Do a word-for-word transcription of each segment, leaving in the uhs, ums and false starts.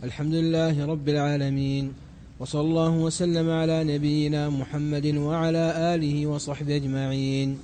الحمد لله رب العالمين، وصلى الله وسلم على نبينا محمد وعلى آله وصحبه أجمعين.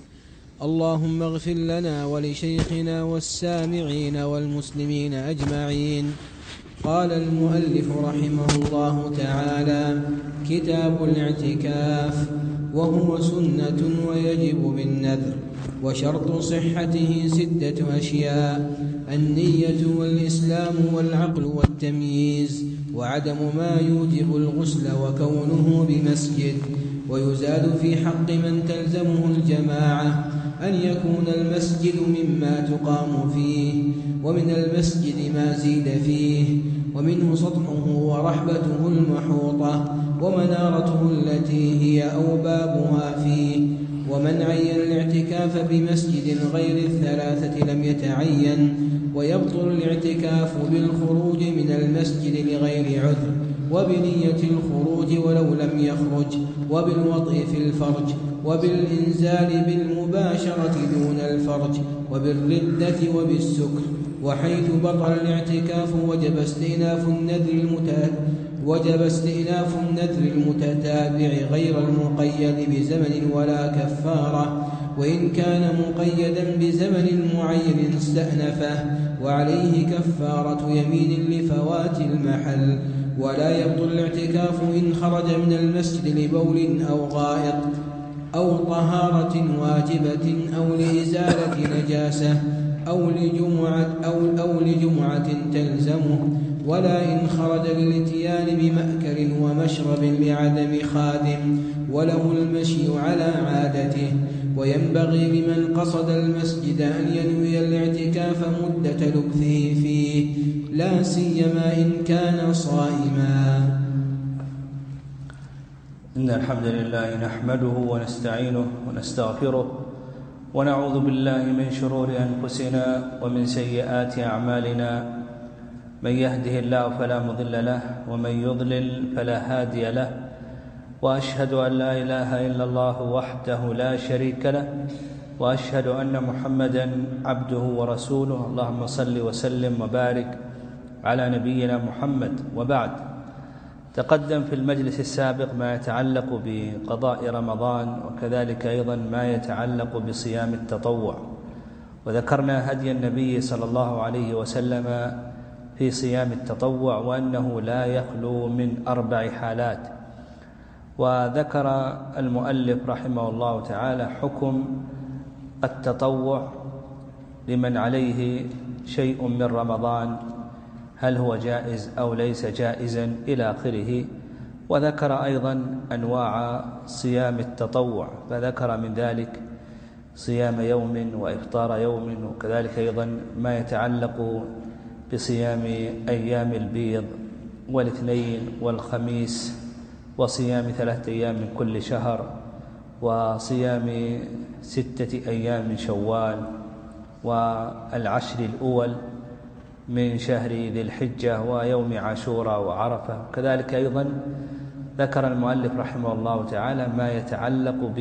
اللهم اغفر لنا ولشيخنا والسامعين والمسلمين أجمعين. قال المؤلف رحمه الله تعالى: كتاب الاعتكاف، وهو سنة ويجب بالنذر، وشرط صحته ستة أشياء: النية والإسلام والعقل والتمييز، وعدم ما يوجب الغسل، وكونه بمسجد. ويزاد في حق من تلزمه الجماعة أن يكون المسجد مما تقام فيه، ومن المسجد ما زيد فيه، ومنه سطحه ورحبته المحوطة ومنارته التي هي أوبابها فيه. ومن عين الاعتكاف بمسجد غير الثلاثة لم يتعين، ويبطل الاعتكاف بالخروج من المسجد لغير عذر، وبنية الخروج ولو لم يخرج، وبالوطء في الفرج، وبالإنزال بالمباشرة دون الفرج، وبالردة وبالسكر. وحيث بطل الاعتكاف وجب استئناف النذر المتأ وجب استئناف النذر المتتابع غير المقيد بزمن ولا كفارة، وإن كان مقيدا بزمن معين استأنفه، وعليه كفارة يمين لفوات المحل. ولا يبطل الاعتكاف إن خرج من المسجد لبول أو غائط أو طهارة واجبة أو لإزالة نجاسة أو لجمعة, أو, أو لجمعة تلزمه، ولا إن خرج للاتيان بمأكل ومشرب لعدم خادم وله المشي على عادته. وينبغي لمن قصد المسجد أن ينوي الاعتكاف مدة لبثه فيه، لا سيما إن كان صائما. إن الحمد لله نحمده ونستعينه ونستغفره، ونعوذ بالله من شرور أنفسنا ومن سيئات أعمالنا. من يهده الله فلا مضل له، ومن يضلل فلا هادي له، وأشهد أن لا إله إلا الله وحده لا شريك له، وأشهد أن محمدًا عبده ورسوله. اللهم صل وسلم وبارك على نبينا محمد. وبعد، تقدم في المجلس السابق ما يتعلق بقضاء رمضان، وكذلك أيضا ما يتعلق بصيام التطوع، وذكرنا هدي النبي صلى الله عليه وسلم في صيام التطوع، وأنه لا يخلو من أربع حالات. وذكر المؤلف رحمه الله تعالى حكم التطوع لمن عليه شيء من رمضان، هل هو جائز أو ليس جائزا إلى آخره. وذكر أيضا أنواع صيام التطوع، فذكر من ذلك صيام يوم وإفطار يوم، وكذلك أيضا ما يتعلق بصيام أيام البيض والاثنين والخميس، وصيام ثلاثة أيام من كل شهر، وصيام ستة أيام من شوال، والعشر الأول من شهر ذي الحجة، ويوم عاشوراء وعرفة. كذلك أيضا ذكر المؤلف رحمه الله تعالى ما يتعلق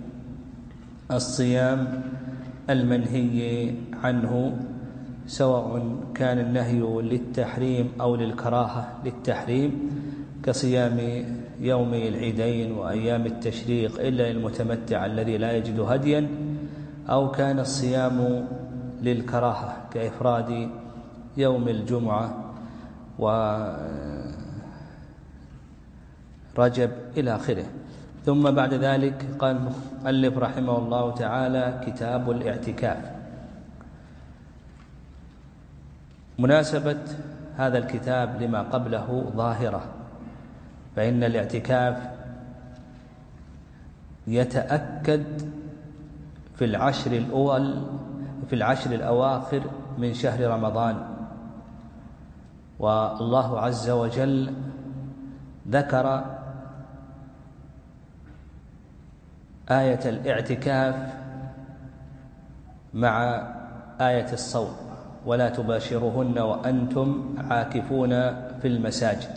بالصيام المنهي عنه، سواء كان النهي للتحريم أو للكراهة للتحريم، كصيام يومي العيدين وأيام التشريق إلا للمتمتع الذي لا يجد هديا، أو كان الصيام للكراهة كإفراد يوم الجمعة ورجب إلى آخره. ثم بعد ذلك قال المؤلف رحمه الله تعالى: كتاب الاعتكاف. مناسبة هذا الكتاب لما قبله ظاهرة، فإن الاعتكاف يتأكد في العشر الأول في العشر الأواخر من شهر رمضان، والله عز وجل ذكر آية الاعتكاف مع آية الصوم: ولا تباشرهن وأنتم عاكفون في المساجد،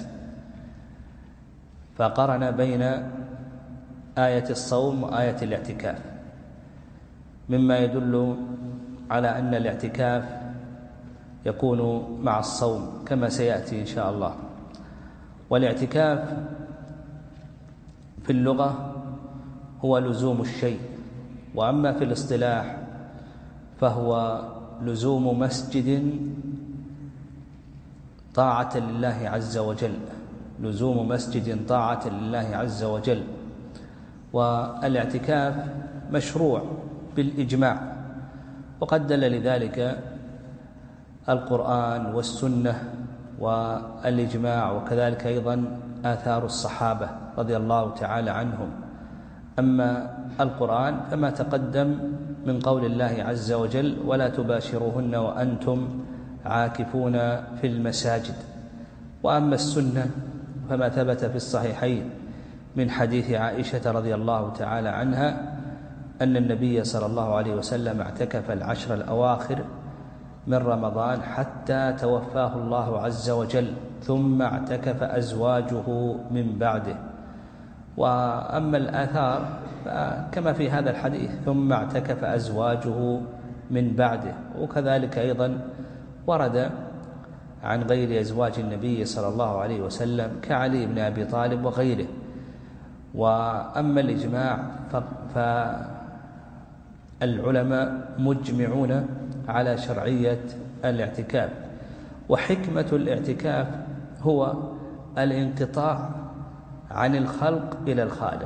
فقرن بين آية الصوم وآية الاعتكاف، مما يدل على أن الاعتكاف يكون مع الصوم كما سيأتي إن شاء الله. والاعتكاف في اللغة هو لزوم الشيء، وأما في الاصطلاح فهو لزوم مسجد طاعة لله عز وجل، لزوم مسجد طاعة لله عز وجل. والاعتكاف مشروع بالإجماع، وقد دل لذلك القرآن والسنة والإجماع، وكذلك أيضا آثار الصحابة رضي الله تعالى عنهم. أما القرآن فما تقدم من قول الله عز وجل: ولا تباشروهن وأنتم عاكفون في المساجد. وأما السنة فما ثبت في الصحيحين من حديث عائشة رضي الله تعالى عنها أن النبي صلى الله عليه وسلم اعتكف العشر الأواخر من رمضان حتى توفاه الله عز وجل، ثم اعتكف أزواجه من بعده. وأما الآثار كما في هذا الحديث: ثم اعتكف أزواجه من بعده. وكذلك أيضا ورد عن غير أزواج النبي صلى الله عليه وسلم كعلي بن أبي طالب وغيره. وأما الإجماع فالعلماء مجمعون على شرعية الاعتكاف. وحكمة الاعتكاف هو الانقطاع عن الخلق إلى الخالق،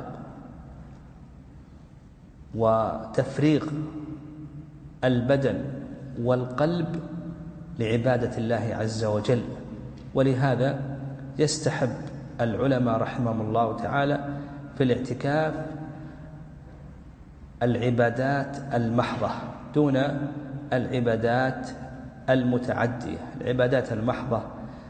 وتفريغ البدن والقلب لعبادة الله عز وجل. ولهذا يستحب العلماء رحمهم الله تعالى في الاعتكاف العبادات المحضة دون العبادات المتعدية. العبادات المحضة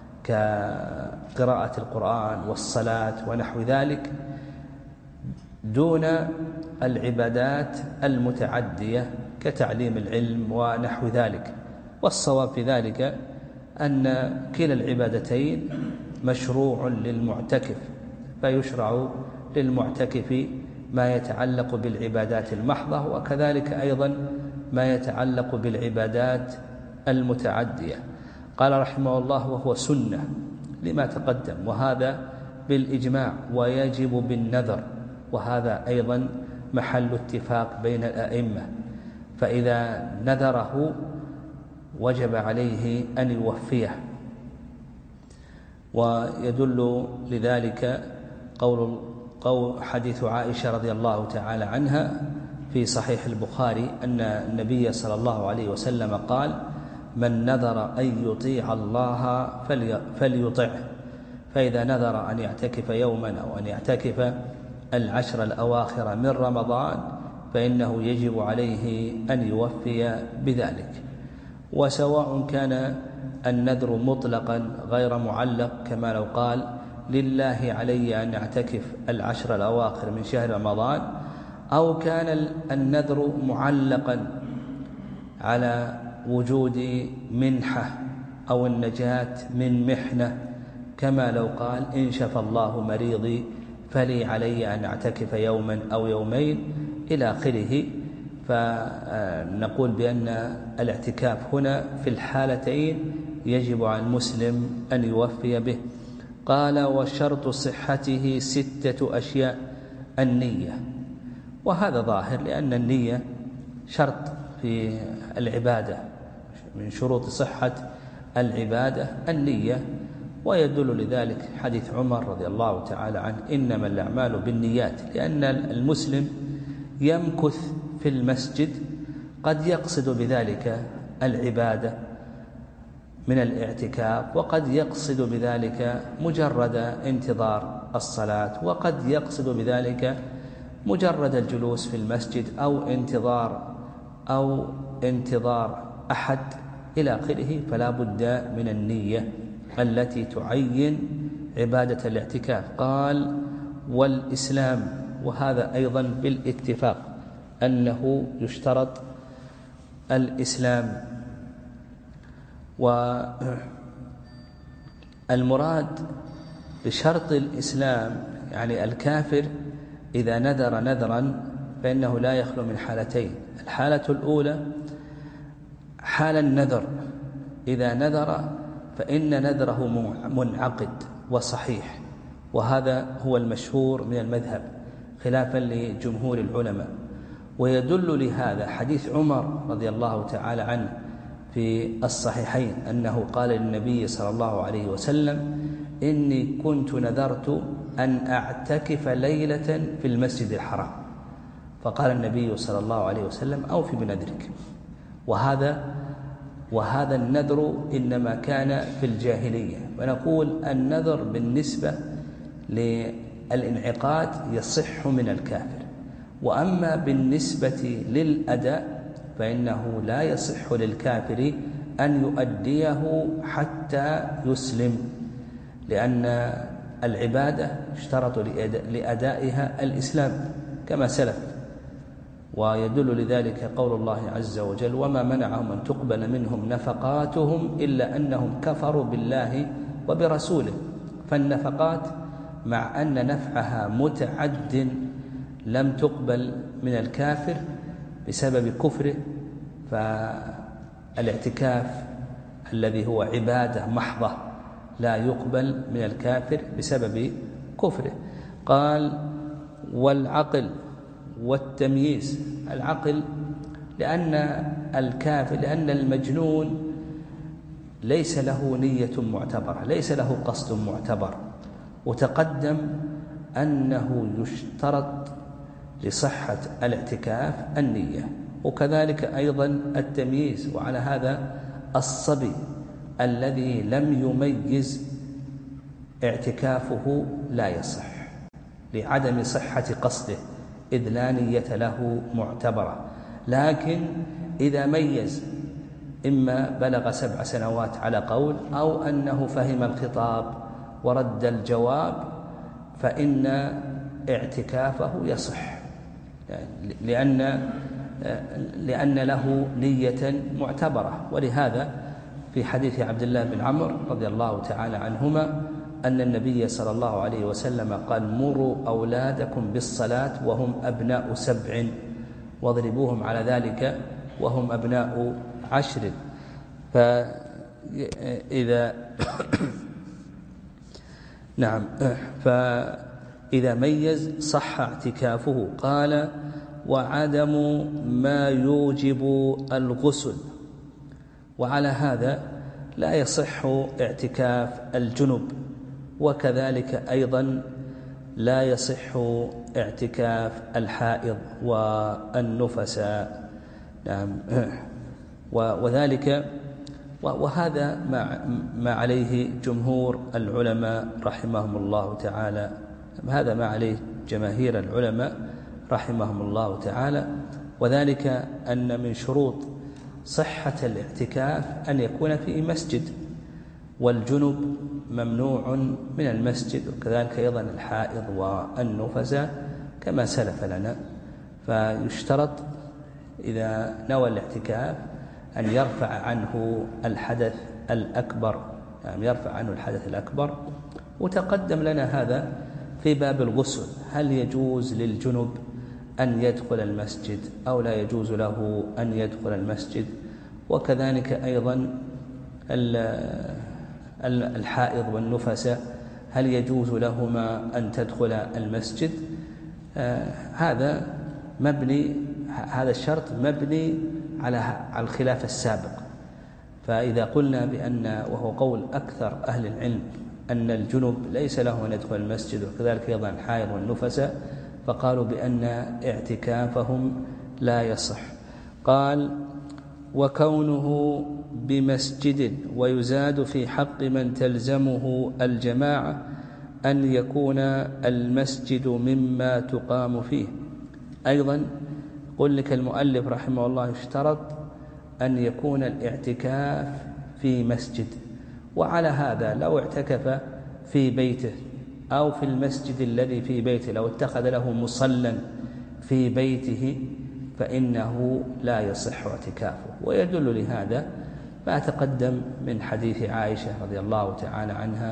كقراءة القرآن والصلاة ونحو ذلك دون العبادات المتعدية كتعليم العلم ونحو ذلك. والصواب في ذلك أن كلا العبادتين مشروع للمعتكف، فيشرع للمعتكف ما يتعلق بالعبادات المحضة، وكذلك أيضا ما يتعلق بالعبادات المتعدية. قال رحمه الله: وهو سنة لما تقدم، وهذا بالإجماع، ويجب بالنذر، وهذا أيضا محل اتفاق بين الأئمة. فإذا نذره وجب عليه أن يوفيه. ويدل لذلك قول قول حديث عائشة رضي الله تعالى عنها في صحيح البخاري أن النبي صلى الله عليه وسلم قال: من نذر أن يطيع الله فليطعه، فإذا نذر أن يعتكف يوما أو أن يعتكف العشر الأواخر من رمضان فإنه يجب عليه أن يوفي بذلك. وسواء كان النذر مطلقا غير معلق، كما لو قال: لله علي أن أعتكف العشر الأواخر من شهر رمضان، أو كان النذر معلقا على وجود منحة أو النجاة من محنة، كما لو قال: إن شفى الله مريضي فلي علي أن أعتكف يوما أو يومين إلى آخره. فنقول بأن الاعتكاف هنا في الحالتين يجب على المسلم أن يوفي به. قال: وشرط صحته ستة أشياء: النية، وهذا ظاهر لأن النية شرط في العبادة، من شروط صحة العبادة النية. ويدل لذلك حديث عمر رضي الله تعالى عنه: إنما الأعمال بالنيات، لأن المسلم يمكث في المسجد قد يقصد بذلك العبادة من الاعتكاف، وقد يقصد بذلك مجرد انتظار الصلاة، وقد يقصد بذلك مجرد الجلوس في المسجد أو انتظار أو انتظار أحد إلى آخره. فلا بد من النية التي تعين عبادة الاعتكاف. قال: والإسلام، وهذا أيضا بالاتفاق أنه يشترط الإسلام. والمراد بشرط الإسلام يعني الكافر إذا نذر نذرا فإنه لا يخلو من حالتين: الحالة الأولى حال النذر، إذا نذر فإن نذره منعقد وصحيح، وهذا هو المشهور من المذهب خلافا لجمهور العلماء. ويدل لهذا حديث عمر رضي الله تعالى عنه في الصحيحين أنه قال للنبي صلى الله عليه وسلم: إني كنت نذرت أن أعتكف ليلة في المسجد الحرام، فقال النبي صلى الله عليه وسلم: أوف بنذرك. وهذا وهذا النذر إنما كان في الجاهلية. ونقول النذر بالنسبة للانعقاد يصح من الكافر، وأما بالنسبة للأداء فإنه لا يصح للكافر أن يؤديه حتى يسلم، لأن العبادة اشترط لأدائها الإسلام كما سلف. ويدل لذلك قول الله عز وجل: وما منعهم أن تقبل منهم نفقاتهم إلا أنهم كفروا بالله وبرسوله. فالنفقات مع أن نفعها متعد لم تقبل من الكافر بسبب كفره، فالاعتكاف الذي هو عبادة محضة لا يقبل من الكافر بسبب كفره. قال: والعقل والتمييز. العقل لأن الكافر لأن المجنون ليس له نية معتبرة، ليس له قصد معتبر، وتقدم أنه يشترط لصحة الاعتكاف النية، وكذلك أيضا التمييز. وعلى هذا الصبي الذي لم يميز اعتكافه لا يصح لعدم صحة قصده، إذ لا نية له معتبرة. لكن إذا ميز، إما بلغ سبع سنوات على قول، أو أنه فهم الخطاب ورد الجواب، فإن اعتكافه يصح، لأن لأن له نية معتبرة. ولهذا في حديث عبد الله بن عمرو رضي الله تعالى عنهما أن النبي صلى الله عليه وسلم قال: مروا أولادكم بالصلاة وهم أبناء سبع واضربوهم على ذلك وهم أبناء عشر. فإذا نعم فإذا ميز صح اعتكافه. قال: وعدم ما يوجب الغسل. وعلى هذا لا يصح اعتكاف الجنب، وكذلك أيضا لا يصح اعتكاف الحائض والنفساء. نعم. وذلك وهذا ما عليه جمهور العلماء رحمهم الله تعالى، هذا ما عليه جماهير العلماء رحمهم الله تعالى. وذلك أن من شروط صحة الاعتكاف أن يكون في مسجد، والجنب ممنوع من المسجد، وكذلك أيضا الحائض والنفساء كما سلف لنا. فيشترط إذا نوى الاعتكاف أن يرفع عنه الحدث الأكبر، يعني يرفع عنه الحدث الأكبر. وتقدم لنا هذا في باب الغسل، هل يجوز للجنب أن يدخل المسجد أو لا يجوز له أن يدخل المسجد، وكذلك أيضا الحائض والنفساء هل يجوز لهما أن تدخل المسجد. آه هذا مبني هذا الشرط مبني على على الخلاف السابق. فإذا قلنا بأن، وهو قول أكثر أهل العلم، أن الجنب ليس له أن يدخل المسجد، وكذلك أيضا الحائض والنفساء، فقالوا بأن اعتكافهم لا يصح. قال: وكونه بمسجد. ويزاد في حق من تلزمه الجماعة أن يكون المسجد مما تقام فيه. أيضا قل لك المؤلف رحمه الله اشترط أن يكون الاعتكاف في مسجد. وعلى هذا لو اعتكف في بيته أو في المسجد الذي في بيته، لو اتخذ له مصلى في بيته، فإنه لا يصح اعتكافه. ويدل لهذا ما تقدم من حديث عائشة رضي الله تعالى عنها،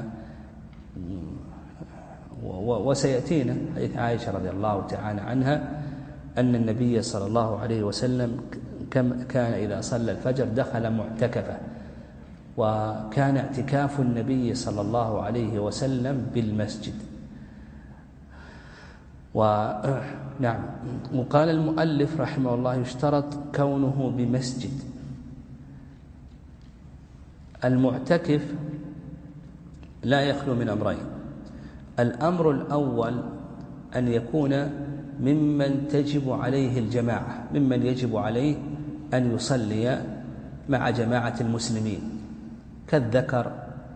وسيأتينا حديث عائشة رضي الله تعالى عنها أن النبي صلى الله عليه وسلم كان إذا صلى الفجر دخل معتكفه. وكان اعتكاف النبي صلى الله عليه وسلم بالمسجد، ونعم. وقال المؤلف رحمه الله يشترط كونه بمسجد. المعتكف لا يخلو من أمرين. الأمر الأول أن يكون ممن تجب عليه الجماعة، ممن يجب عليه أن يصلي مع جماعة المسلمين، كالذكر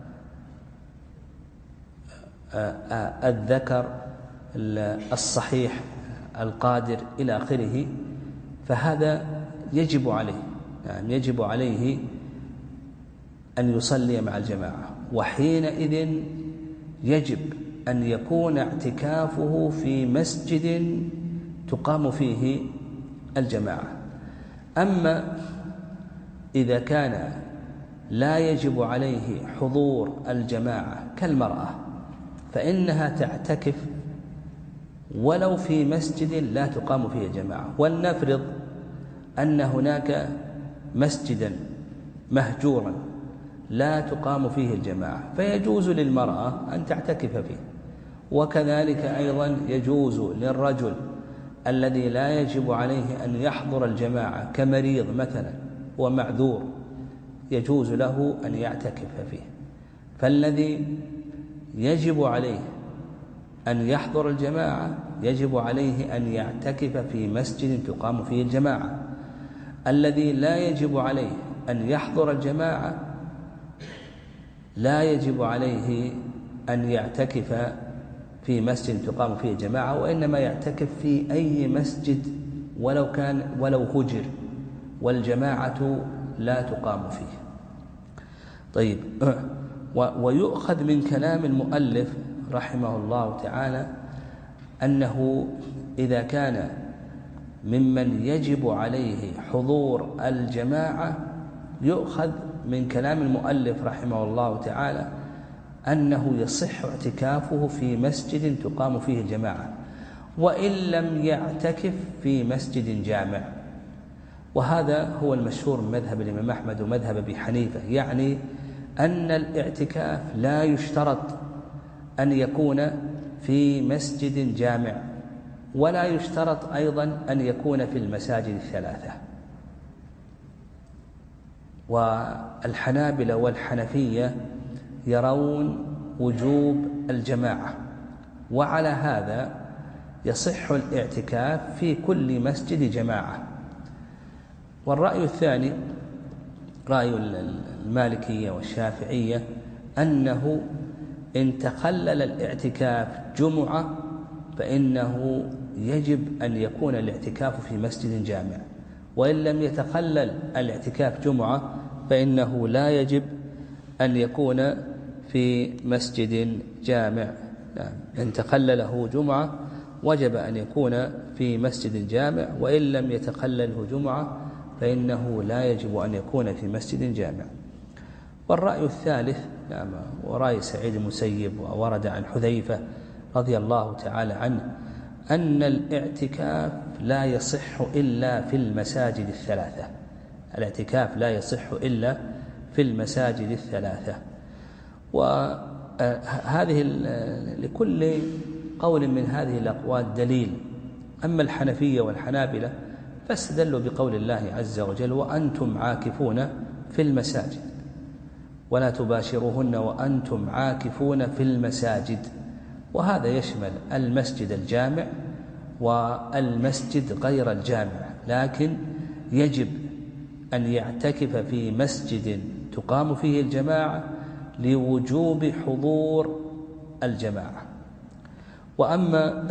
الذكر الصحيح القادر إلى آخره، فهذا يجب عليه، يعني يجب عليه أن يصلي مع الجماعة. وحينئذ يجب أن يكون اعتكافه في مسجد تقام فيه الجماعة. أما إذا كان لا يجب عليه حضور الجماعة كالمرأة، فإنها تعتكف ولو في مسجد لا تقام فيه الجماعة. ولنفرض أن هناك مسجدا مهجورا لا تقام فيه الجماعة، فيجوز للمرأة أن تعتكف فيه. وكذلك أيضا يجوز للرجل الذي لا يجب عليه أن يحضر الجماعة كمريض مثلا ومعذور، يجوز له أن يعتكف فيه. فالذي يجب عليه أن يحضر الجماعة يجب عليه أن يعتكف في مسجد تقام فيه الجماعة. الذي لا يجب عليه أن يحضر الجماعة لا يجب عليه أن يعتكف في مسجد تقام فيه الجماعة، وإنما يعتكف في أي مسجد ولو كان ولو هجر والجماعة لا تقام فيه. طيب، ويؤخذ من كلام المؤلف رحمه الله تعالى أنه إذا كان ممن يجب عليه حضور الجماعة، يؤخذ من كلام المؤلف رحمه الله تعالى أنه يصح اعتكافه في مسجد تقام فيه الجماعة وإن لم يعتكف في مسجد جامع. وهذا هو المشهور من مذهب الإمام أحمد ومذهب أبي حنيفة، يعني أن الاعتكاف لا يشترط أن يكون في مسجد جامع، ولا يشترط أيضا أن يكون في المساجد الثلاثة. والحنابلة والحنفية يرون وجوب الجماعة، وعلى هذا يصح الاعتكاف في كل مسجد جماعة. والرأي الثاني رأي المالكية والشافعية أنه إن تخلل الاعتكاف جمعة فإنه يجب أن يكون الاعتكاف في مسجد جامع، وإن لم يتخلل الاعتكاف جمعة فإنه لا يجب أن يكون في مسجد جامع. إن تخلله جمعة وجب أن يكون في مسجد جامع، وإن لم يتخلله جمعة فإنه لا يجب أن يكون في مسجد جامع. والرأي الثالث نعم ورأي سعيد المسيب وورد عن حذيفة رضي الله تعالى عنه أن الاعتكاف لا يصح إلا في المساجد الثلاثة. الاعتكاف لا يصح إلا في المساجد الثلاثة. وهذه لكل قول من هذه الأقوال دليل. أما الحنفية والحنابلة فاستدلوا بقول الله عز وجل: وأنتم عاكفون في المساجد ولا تباشروهن وأنتم عاكفون في المساجد. وهذا يشمل المسجد الجامع والمسجد غير الجامع، لكن يجب أن يعتكف في مسجد تقام فيه الجماعة لوجوب حضور الجماعة. وأما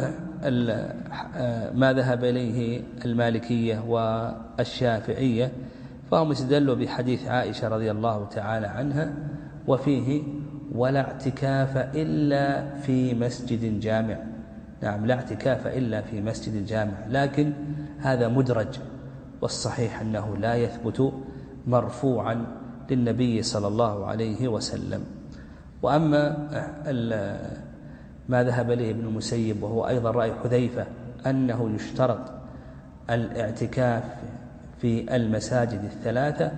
ما ذهب إليه المالكية والشافعية فهم استدلوا بحديث عائشة رضي الله تعالى عنها وفيه: ولا اعتكاف إلا في مسجد جامع. نعم، لا اعتكاف إلا في مسجد جامع، لكن هذا مدرج، والصحيح أنه لا يثبت مرفوعا للنبي صلى الله عليه وسلم. وأما ما ذهب إليه ابن المسيب وهو أيضا رأي حذيفة أنه يشترط الاعتكاف في المساجد الثلاثة،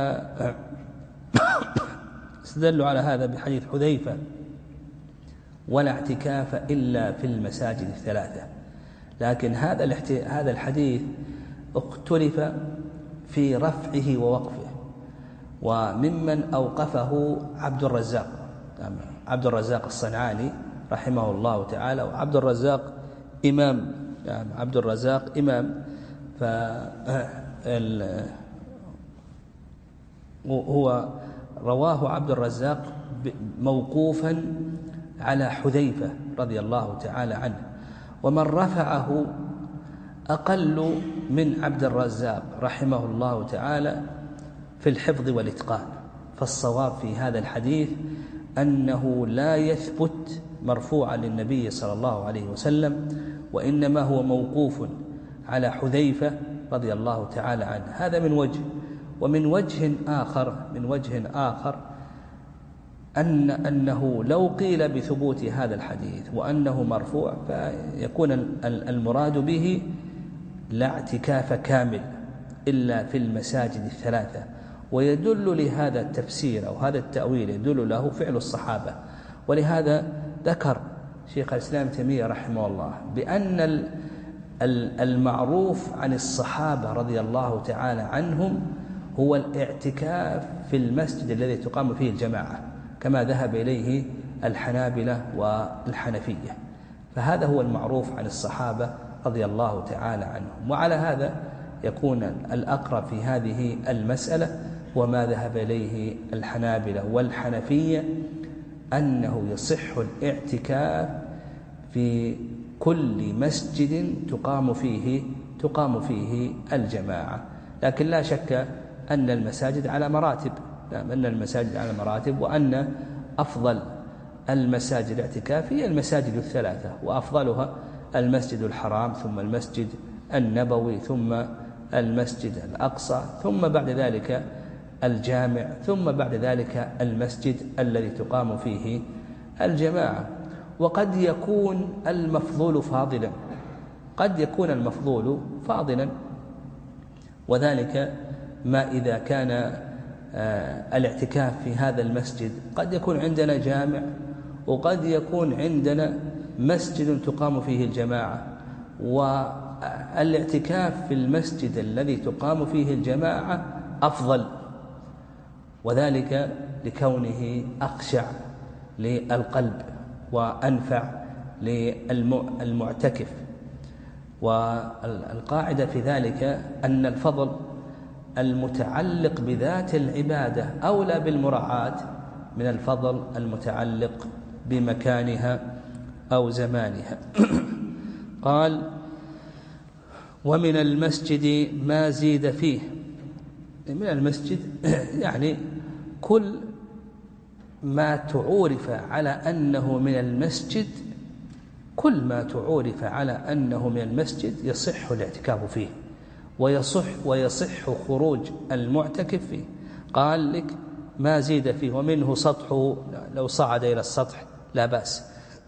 فاستدلوا على هذا بحديث حذيفة: ولا اعتكاف إلا في المساجد الثلاثة. لكن هذا هذا الحديث اختلف في رفعه ووقفه، وممن أوقفه عبد الرزاق عبد الرزاق الصنعاني رحمه الله تعالى. وعبد الرزاق إمام يعني عبد الرزاق إمام هو رواه عبد الرزاق موقوفا على حذيفة رضي الله تعالى عنه، ومن رفعه أقل من عبد الرزاق رحمه الله تعالى في الحفظ والإتقان. فالصواب في هذا الحديث أنه لا يثبت مرفوعا للنبي صلى الله عليه وسلم، وإنما هو موقوف على حذيفة رضي الله تعالى عنه. هذا من وجه. ومن وجه آخر من وجه آخر أن أنه لو قيل بثبوت هذا الحديث وأنه مرفوع فيكون المراد به لا اعتكاف كامل إلا في المساجد الثلاثة. ويدل لهذا التفسير أو هذا التأويل يدل له فعل الصحابة. ولهذا ذكر شيخ الإسلام تيمية رحمه الله بأن المعروف عن الصحابة رضي الله تعالى عنهم هو الاعتكاف في المسجد الذي تقام فيه الجماعة، كما ذهب إليه الحنابلة والحنفية. فهذا هو المعروف عن الصحابة رضي الله تعالى عنهم. وعلى هذا يكون الأقرب في هذه المسألة وما ذهب إليه الحنابلة والحنفية أنه يصح الاعتكاف في كل مسجد تقام فيه تقام فيه الجماعة. لكن لا شك أن المساجد على مراتب أن المساجد على مراتب وأن أفضل المساجد الاعتكاف هي المساجد الثلاثة، وأفضلها المسجد الحرام ثم المسجد النبوي ثم المسجد الأقصى ثم بعد ذلك الجامع ثم بعد ذلك المسجد الذي تقام فيه الجماعة. وقد يكون المفضول فاضلا قد يكون المفضول فاضلا وذلك ما إذا كان الاعتكاف في هذا المسجد قد يكون عندنا جامع وقد يكون عندنا مسجد تقام فيه الجماعة، والاعتكاف في المسجد الذي تقام فيه الجماعة أفضل، وذلك لكونه أخشع للقلب وأنفع للمعتكف. والقاعدة في ذلك أن الفضل المتعلق بذات العبادة أولى بالمراعاة من الفضل المتعلق بمكانها أو زمانها. قال: ومن المسجد ما زيد فيه. من المسجد يعني كل ما تعورف على أنه من المسجد كل ما تعورف على أنه من المسجد يصح الاعتكاف فيه ويصح ويصح خروج المعتكف فيه. قال لك ما زيد فيه، ومنه سطحه لو صعد إلى السطح لا بأس،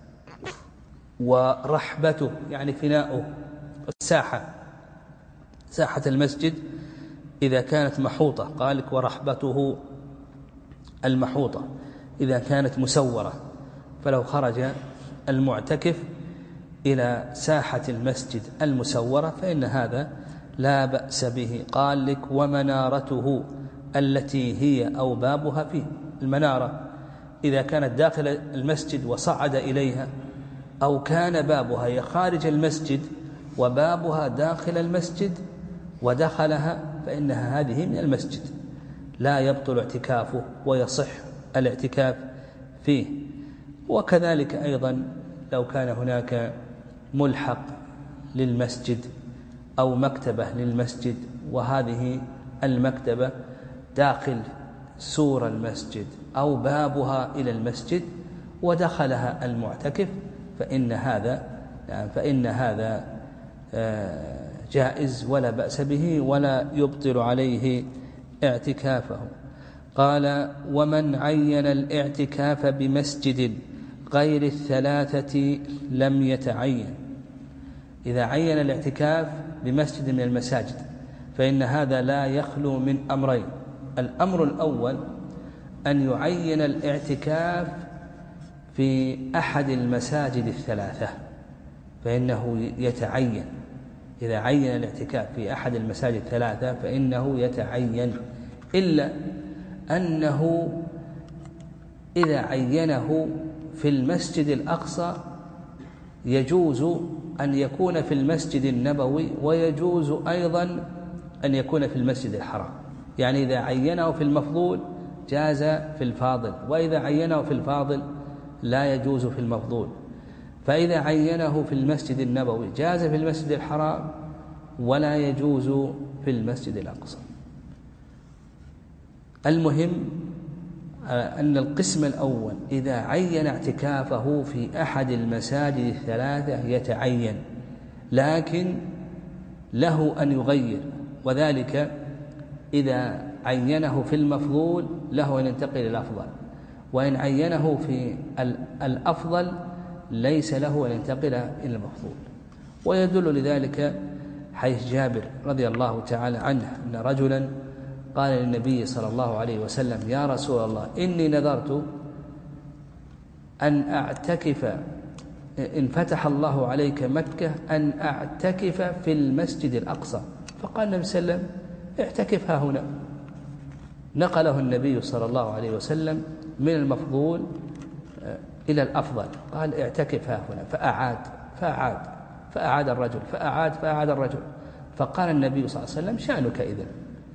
ورحبته يعني فناؤه الساحة ساحة المسجد إذا كانت محوطة. قال لك ورحبته المحوطة إذا كانت مسورة، فلو خرج المعتكف إلى ساحة المسجد المسورة فإن هذا لا بأس به. قال لك ومنارته التي هي أو بابها فيه. المنارة إذا كانت داخل المسجد وصعد إليها، أو كان بابها خارج المسجد وبابها داخل المسجد ودخلها، فإنها هذه من المسجد لا يبطل اعتكافه ويصح الاعتكاف فيه. وكذلك أيضا لو كان هناك ملحق للمسجد أو مكتبة للمسجد، وهذه المكتبة داخل سور المسجد أو بابها إلى المسجد ودخلها المعتكف، فإن هذا فإن هذا جائز ولا بأس به ولا يبطل عليه اعتكافه. قال ومن عين الاعتكاف بمسجد غير الثلاثة لم يتعين. إذا عين الاعتكاف بمسجد من المساجد فإن هذا لا يخلو من أمرين. الأمر الأول أن يعين الاعتكاف في أحد المساجد الثلاثة فإنه يتعين. إذا عين الاعتكاف في أحد المساجد الثلاثة فإنه يتعين، إلا أنه إذا عينه في المسجد الأقصى يجوز أن يكون في المسجد النبوي، ويجوز أيضا أن يكون في المسجد الحرام. يعني إذا عينه في المفضول جاز في الفاضل، وإذا عينه في الفاضل لا يجوز في المفضول. فإذا عينه في المسجد النبوي جاز في المسجد الحرام ولا يجوز في المسجد الأقصى. المهم أن القسم الأول إذا عين اعتكافه في أحد المساجد الثلاثة يتعين، لكن له أن يغير، وذلك إذا عينه في المفضول له أن ينتقل إلى الأفضل، وإن عينه في الأفضل ليس له أن ينتقل إلى المفضول. ويدل لذلك حيث جابر رضي الله تعالى عنه أن رجلا قال للنبي صلى الله عليه وسلم: يا رسول الله، إني نذرت أن أعتكف إن فتح الله عليك مكة أن أعتكف في المسجد الأقصى. فقال النبي صلى الله عليه وسلم: اعتكف ها هنا. نقله النبي صلى الله عليه وسلم من المفضول إلى الأفضل، قال: اعتكف ها هنا. فأعاد فأعاد فأعاد الرجل فأعاد فأعاد الرجل. فقال النبي صلى الله عليه وسلم: شأنك إذن.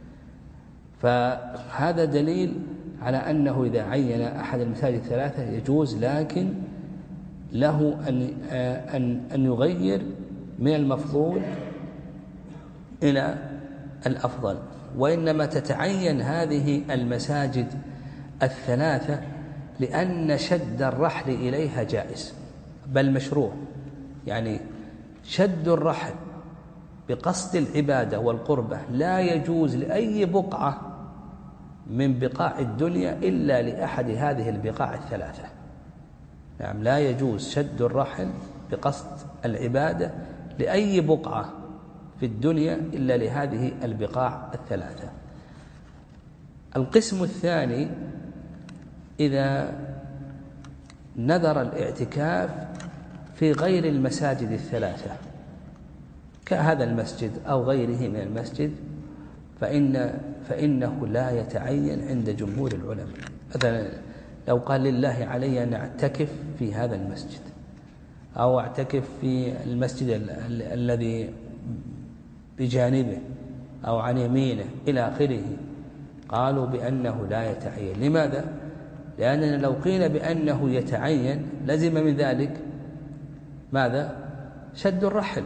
فهذا دليل على أنه إذا عين أحد المساجد الثلاثة يجوز، لكن له أن أن أن يغير من المفضول إلى الأفضل. وإنما تتعين هذه المساجد الثلاثة لأن شد الرحل إليها جائز بل مشروع. يعني شد الرحل بقصد العبادة والقربة لا يجوز لأي بقعة من بقاع الدنيا إلا لأحد هذه البقاع الثلاثة. نعم، لا يجوز شد الرحل بقصد العبادة لأي بقعة في الدنيا إلا لهذه البقاع الثلاثة. القسم الثاني إذا نذر الاعتكاف في غير المساجد الثلاثة كهذا المسجد أو غيره من المسجد فإن فإنه لا يتعين عند جمهور العلماء. مثلا لو قال: لله علي أن أعتكف في هذا المسجد، أو أعتكف في المسجد ال ال الذي بجانبه أو عن يمينه إلى آخره، قالوا بأنه لا يتعين. لماذا؟ لأننا لو قيل بأنه يتعين لزم من ذلك ماذا؟ شد الرحل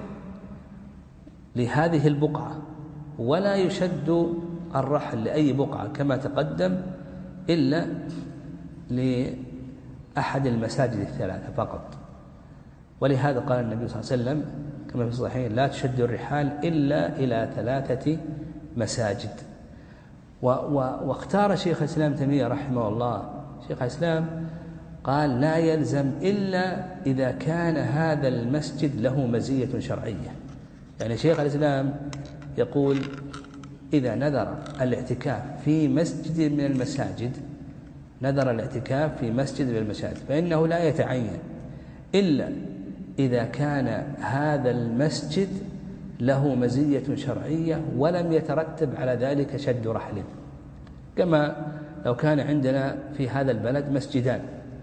لهذه البقعة، ولا يشد الرحل لأي بقعة كما تقدم إلا لأحد المساجد الثلاثة فقط. ولهذا قال النبي صلى الله عليه وسلم كما في الصحيحين: لا تشد الرحال إلا إلى ثلاثة مساجد. و و واختار شيخ الإسلام تيمية رحمه الله، شيخ الإسلام قال: لا يلزم إلا إذا كان هذا المسجد له مزية شرعية. يعني شيخ الإسلام يقول: إذا نذر الاعتكاف في مسجد من المساجد نذر الاعتكاف في مسجد من المساجد فإنه لا يتعين إلا إذا كان هذا المسجد له مزية شرعية ولم يترتب على ذلك شد رحل. كما لو كان عندنا في هذا البلد مسجدان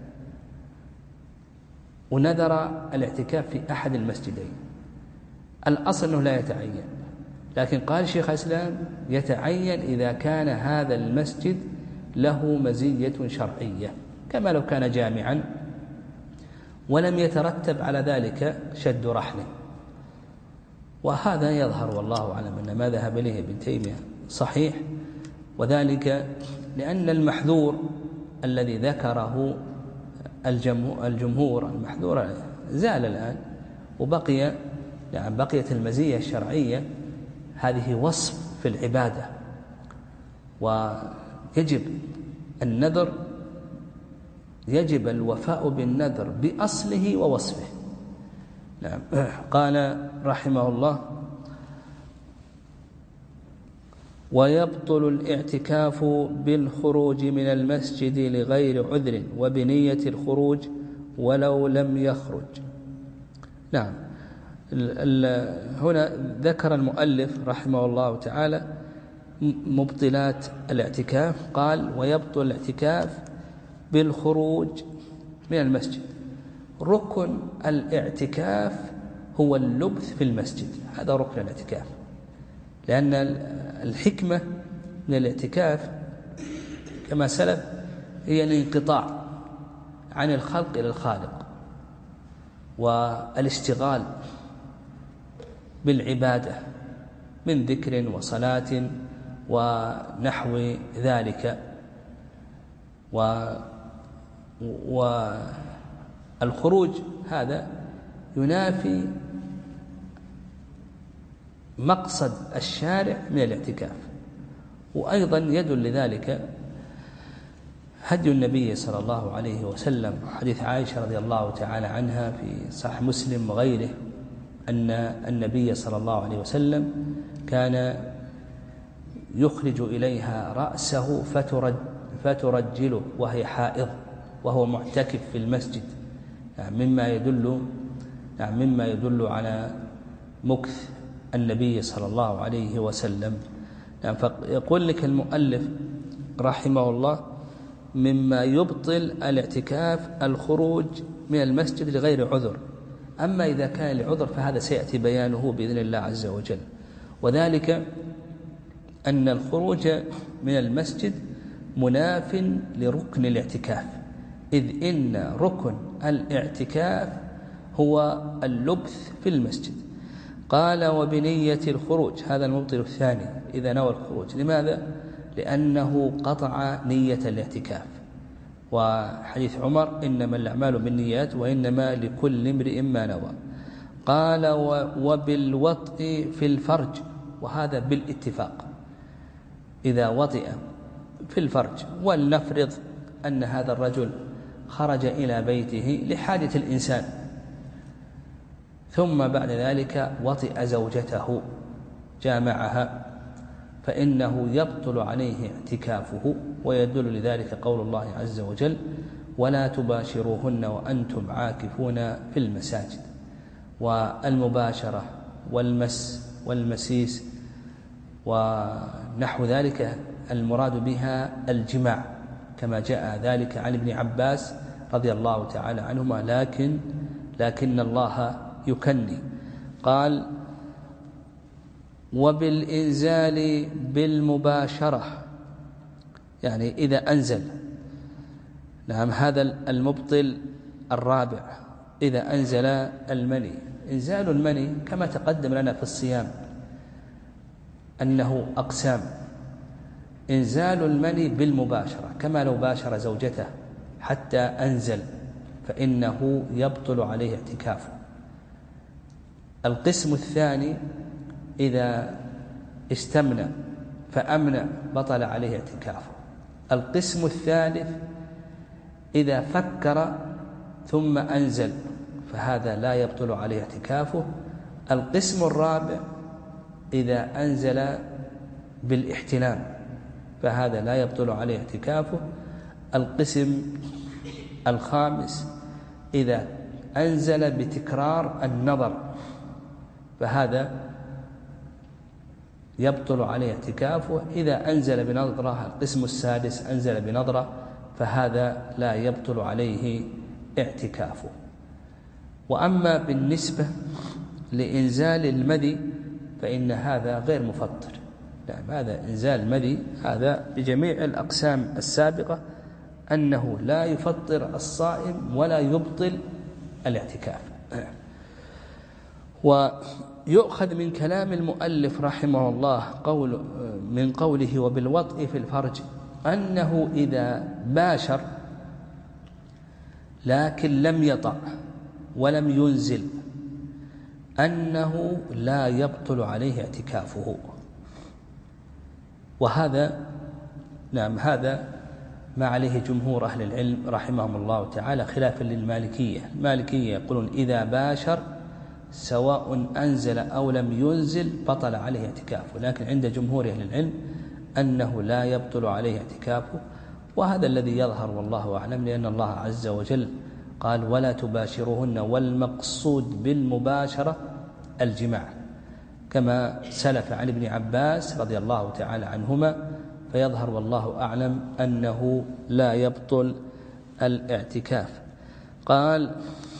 ونذر الاعتكاف في أحد المسجدين، الأصل أنه لا يتعين، لكن قال شيخ الإسلام: يتعين إذا كان هذا المسجد له مزية شرعية، كما لو كان جامعا ولم يترتب على ذلك شد رحل. وهذا يظهر والله أعلم أن ما ذهب إليه ابن تيمية صحيح، وذلك لأن المحذور الذي ذكره الجمهور المحذور زال الآن، وبقي يعني بقيت المزية الشرعية. هذه وصف في العبادة، ويجب النذر يجب الوفاء بالنذر بأصله ووصفه. نعم. قال رحمه الله: ويبطل الاعتكاف بالخروج من المسجد لغير عذر وبنية الخروج ولو لم يخرج. نعم. هنا ذكر المؤلف رحمه الله تعالى مبطلات الاعتكاف، قال: ويبطل الاعتكاف بالخروج من المسجد. ركن الاعتكاف هو اللبث في المسجد، هذا ركن الاعتكاف، لأن الحكمة من الاعتكاف كما سلف هي الانقطاع عن الخلق إلى الخالق، والاشتغال بالعبادة من ذكر وصلاة ونحو ذلك. والخروج هذا ينافي مقصد الشارع من الاعتكاف. وأيضا يدل لذلك هدي النبي صلى الله عليه وسلم، حديث عائشة رضي الله تعالى عنها في صحيح مسلم وغيره، أن النبي صلى الله عليه وسلم كان يخرج إليها رأسه فترجله وهي حائض وهو معتكف في المسجد، يعني مما يدل يعني مما يدل على مكث النبي صلى الله عليه وسلم. يعني فيقول لك المؤلف رحمه الله: مما يبطل الاعتكاف الخروج من المسجد لغير عذر. أما إذا كان لعذر فهذا سيأتي بيانه بإذن الله عز وجل، وذلك أن الخروج من المسجد مناف لركن الاعتكاف، إذ إن ركن الاعتكاف هو اللبث في المسجد. قال: وبنية الخروج، هذا المبطل الثاني إذا نوى الخروج. لماذا؟ لأنه قطع نية الاعتكاف، وحديث عمر: إنما الأعمال بالنيات وإنما لكل امرئ ما نوى. قال: وبالوطء في الفرج، وهذا بالاتفاق، إذا وطئ في الفرج، ولنفرض أن هذا الرجل خرج إلى بيته لحاجة الإنسان، ثم بعد ذلك وطئ زوجته جامعها، فإنه يبطل عليه اعتكافه. ويدل لذلك قول الله عز وجل: ولا تباشروهن وأنتم عاكفون في المساجد. والمباشرة والمس والمسيس ونحو ذلك المراد بها الجماع، كما جاء ذلك عن ابن عباس رضي الله تعالى عنهما: لكن لكن الله يكني. قال: وبالإنزال بالمباشرة، يعني إذا أنزل. نعم، هذا المبطل الرابع إذا أنزل المني. إنزال المني كما تقدم لنا في الصيام أنه أقسام: إنزال المني بالمباشرة، كما لو باشر زوجته حتى أنزل فإنه يبطل عليه اعتكافه. القسم الثاني إذا استمنى فأمنى بطل عليه اعتكافه. القسم الثالث إذا فكر ثم أنزل فهذا لا يبطل عليه اعتكافه. القسم الرابع إذا أنزل بالاحتلام فهذا لا يبطل عليه اعتكافه. القسم الخامس إذا أنزل بتكرار النظر فهذا يبطل عليه اعتكافه. إذا أنزل بنظرة، القسم السادس أنزل بنظرة، فهذا لا يبطل عليه اعتكافه. وأما بالنسبة لإنزال المذي فإن هذا غير مفطر. نعم، هذا إنزال المذي هذا بجميع الأقسام السابقة أنه لا يفطر الصائم ولا يبطل الاعتكاف. ويؤخذ من كلام المؤلف رحمه الله قول من قوله: وبالوطء في الفرج، أنه إذا باشر لكن لم يطأ ولم ينزل أنه لا يبطل عليه اعتكافه. وهذا نعم هذا ما عليه جمهور أهل العلم رحمهم الله تعالى، خلافا للمالكية. المالكية يقولون إذا باشر سواء أنزل أو لم ينزل بطل عليه اعتكافه، لكن عند جمهور أهل العلم أنه لا يبطل عليه اعتكافه. وهذا الذي يظهر والله أعلم، لأن الله عز وجل قال ولا تباشروهن، والمقصود بالمباشرة الجماع، كما سلف عن ابن عباس رضي الله تعالى عنهما. فيظهر والله أعلم أنه لا يبطل الاعتكاف. قال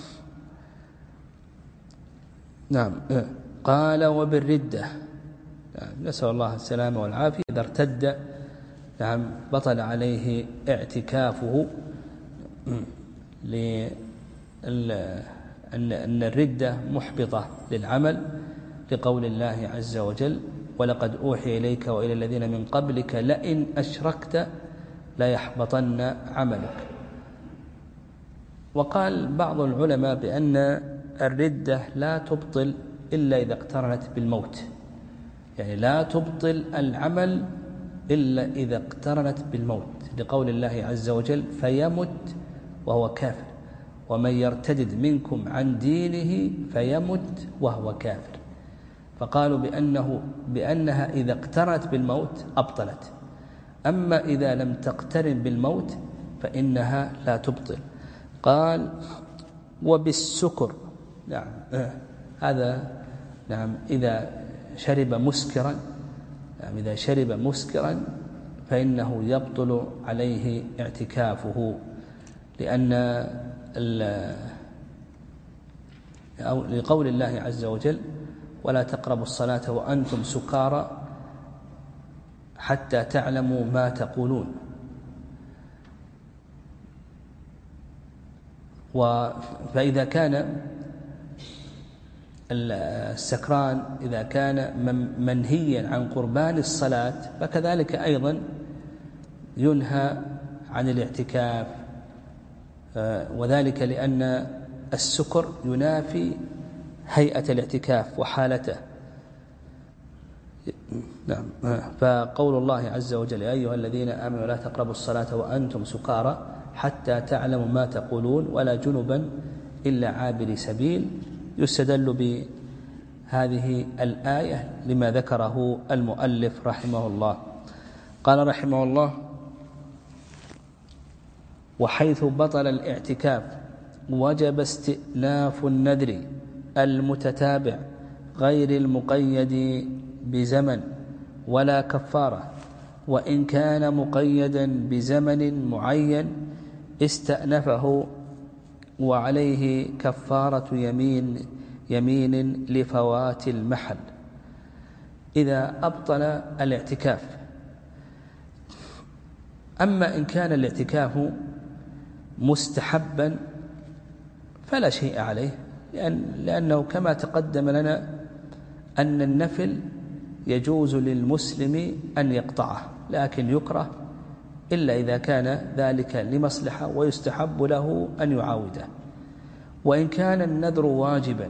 نعم قال وبالردة، نسأل الله السلامة والعافية، إذا ارتد نعم بطل عليه اعتكافه، لأن الردة محبطة للعمل، لقول الله عز وجل ولقد أوحي إليك وإلى الذين من قبلك لئن أشركت ليحبطن عملك. وقال بعض العلماء بأن الردة لا تبطل إلا إذا اقترنت بالموت، يعني لا تبطل العمل إلا إذا اقترنت بالموت، لقول الله عز وجل فيمت وهو كافر، ومن يرتدد منكم عن دينه فيمت وهو كافر. فقالوا بأنه بأنها إذا اقترنت بالموت أبطلت، أما إذا لم تقترن بالموت فإنها لا تبطل. قال وبالسكر، نعم هذا نعم إذا شرب مسكرا، نعم إذا شرب مسكرا فإنه يبطل عليه اعتكافه، لأن أو لقول الله عز وجل ولا تقربوا الصلاة وأنتم سكارى حتى تعلموا ما تقولون. فإذا كان السكران إذا كان منهيا عن قربان الصلاة فكذلك أيضا ينهى عن الاعتكاف، وذلك لأن السكر ينافي هيئة الاعتكاف وحالته. نعم. فقول الله عز وجل يا أيها الذين آمنوا لا تقربوا الصلاة وأنتم سكارى حتى تعلموا ما تقولون ولا جنبا إلا عابر سبيل، يستدل بهذه الآية لما ذكره المؤلف رحمه الله. قال رحمه الله وحيث بطل الاعتكاف وجب استئناف النذر المتتابع غير المقيد بزمن ولا كفارة، وإن كان مقيدا بزمن معين استأنفه وعليه كفارة يمين يمين لفوات المحل. إذا أبطل الاعتكاف، أما إن كان الاعتكاف مستحبا فلا شيء عليه، لأن لأنه كما تقدم لنا أن النفل يجوز للمسلم أن يقطعه، لكن يكره إلا إذا كان ذلك لمصلحة، ويستحب له أن يعاوده. وإن كان النذر واجبا،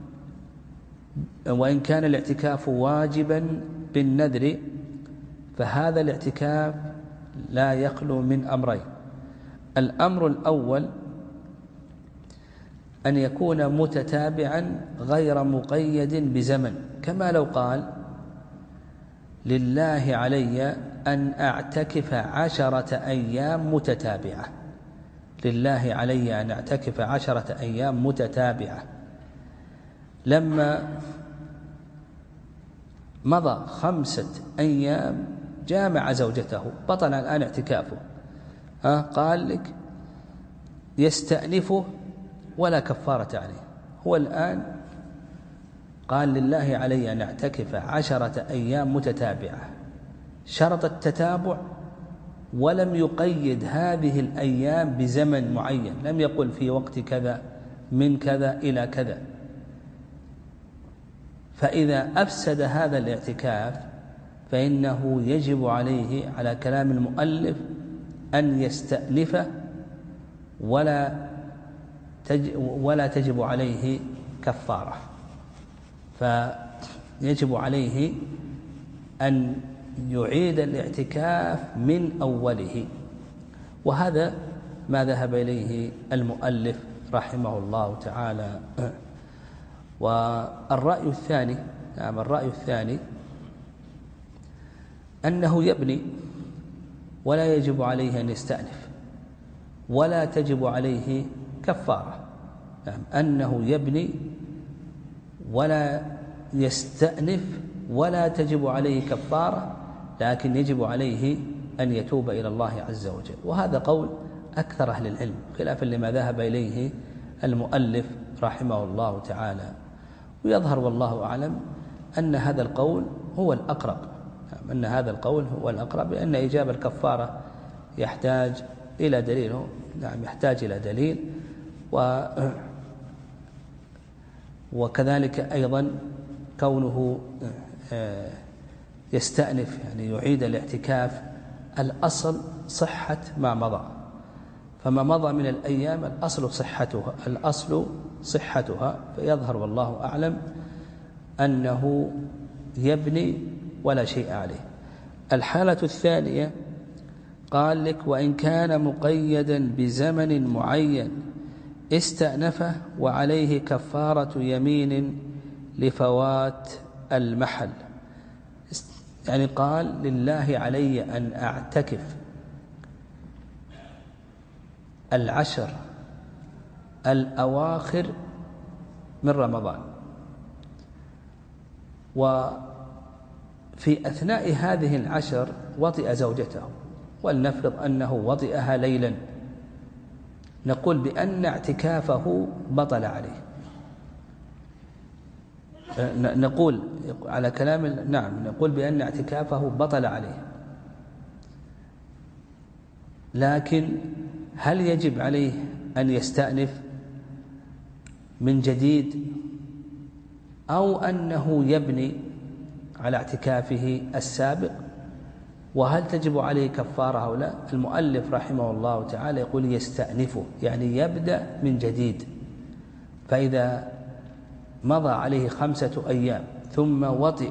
وإن كان الاعتكاف واجبا بالنذر، فهذا الاعتكاف لا يخلو من أمرين. الأمر الأول أن يكون متتابعا غير مقيد بزمن، كما لو قال لله علي أن أعتكف عشرة أيام متتابعة، لله علي أن أعتكف عشرة أيام متتابعة، لما مضى خمسة أيام جامع زوجته بطل الآن اعتكافه، ها قال لك يستأنفه ولا كفارة عليه. هو الآن قال لله علي أن أعتكف عشرة أيام متتابعة، شرط التتابع ولم يقيد هذه الأيام بزمن معين، لم يقل في وقت كذا من كذا إلى كذا. فإذا أفسد هذا الاعتكاف فإنه يجب عليه على كلام المؤلف أن يستأنفه، ولا ولا تجب عليه كفارة، فيجب عليه أن يعيد الاعتكاف من أوله. وهذا ما ذهب إليه المؤلف رحمه الله تعالى. والرأي الثاني نعم الرأي الثاني أنه يبني ولا يجب عليه أن يستأنف، ولا تجب عليه كفارة، نعم أنه يبني ولا يستأنف ولا تجب عليه كفارة، لكن يجب عليه أن يتوب إلى الله عز وجل. وهذا قول أكثر أهل العلم خلافا لما ذهب إليه المؤلف رحمه الله تعالى. ويظهر والله أعلم أن هذا القول هو الأقرب، أن هذا القول هو الأقرب، لأن إيجاب الكفارة يحتاج إلى دليل، نعم يحتاج إلى دليل. و وكذلك أيضا كونه يستأنف يعني يعيد الاعتكاف، الأصل صحة ما مضى، فما مضى من الأيام الأصل صحتها الأصل صحتها فيظهر والله أعلم أنه يبني ولا شيء عليه. الحالة الثانية قال لك: وإن كان مقيدا بزمن معين استأنفه وعليه كفارة يمين لفوات المحل. يعني قال: لله علي أن أعتكف العشر الأواخر من رمضان، وفي أثناء هذه العشر وطئ زوجته، ولنفرض أنه وطئها ليلا، نقول بأن اعتكافه بطل عليه. نقول على كلام نعم نقول بأن اعتكافه بطل عليه، لكن هل يجب عليه أن يستأنف من جديد أو أنه يبني على اعتكافه السابق؟ وهل تجب عليه كفارة أو لا؟ المؤلف رحمه الله تعالى يقول يستأنفه، يعني يبدأ من جديد. فإذا مضى عليه خمسة أيام ثم وطئ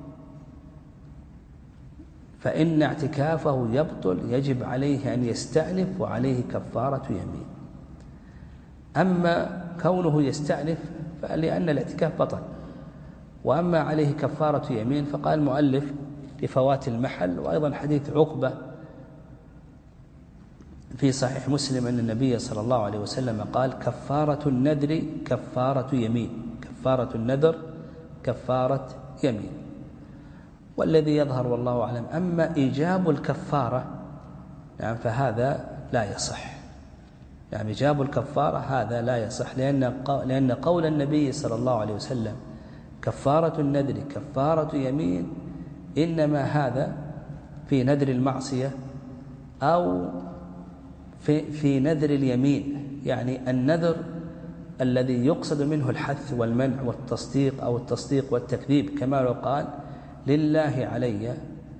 فإن اعتكافه يبطل، يجب عليه أن يستأنف وعليه كفارة يمين. أما كونه يستأنف فلأن الاعتكاف بطل، وأما عليه كفارة يمين فقال المؤلف لفوات المحل. وأيضا حديث عقبة في صحيح مسلم أن النبي صلى الله عليه وسلم قال: كفارة النذر كفارة يمين، كفارة النذر كفارة يمين. والذي يظهر والله أعلم أما إيجاب الكفارة يعني فهذا لا يصح، يعني إيجاب الكفارة هذا لا يصح، لأن لأن قول النبي صلى الله عليه وسلم كفارة النذر كفارة يمين إنما هذا في نذر المعصية أو في في نذر اليمين، يعني النذر الذي يقصد منه الحث والمنع والتصديق أو التصديق والتكذيب، كما لو قال: لله علي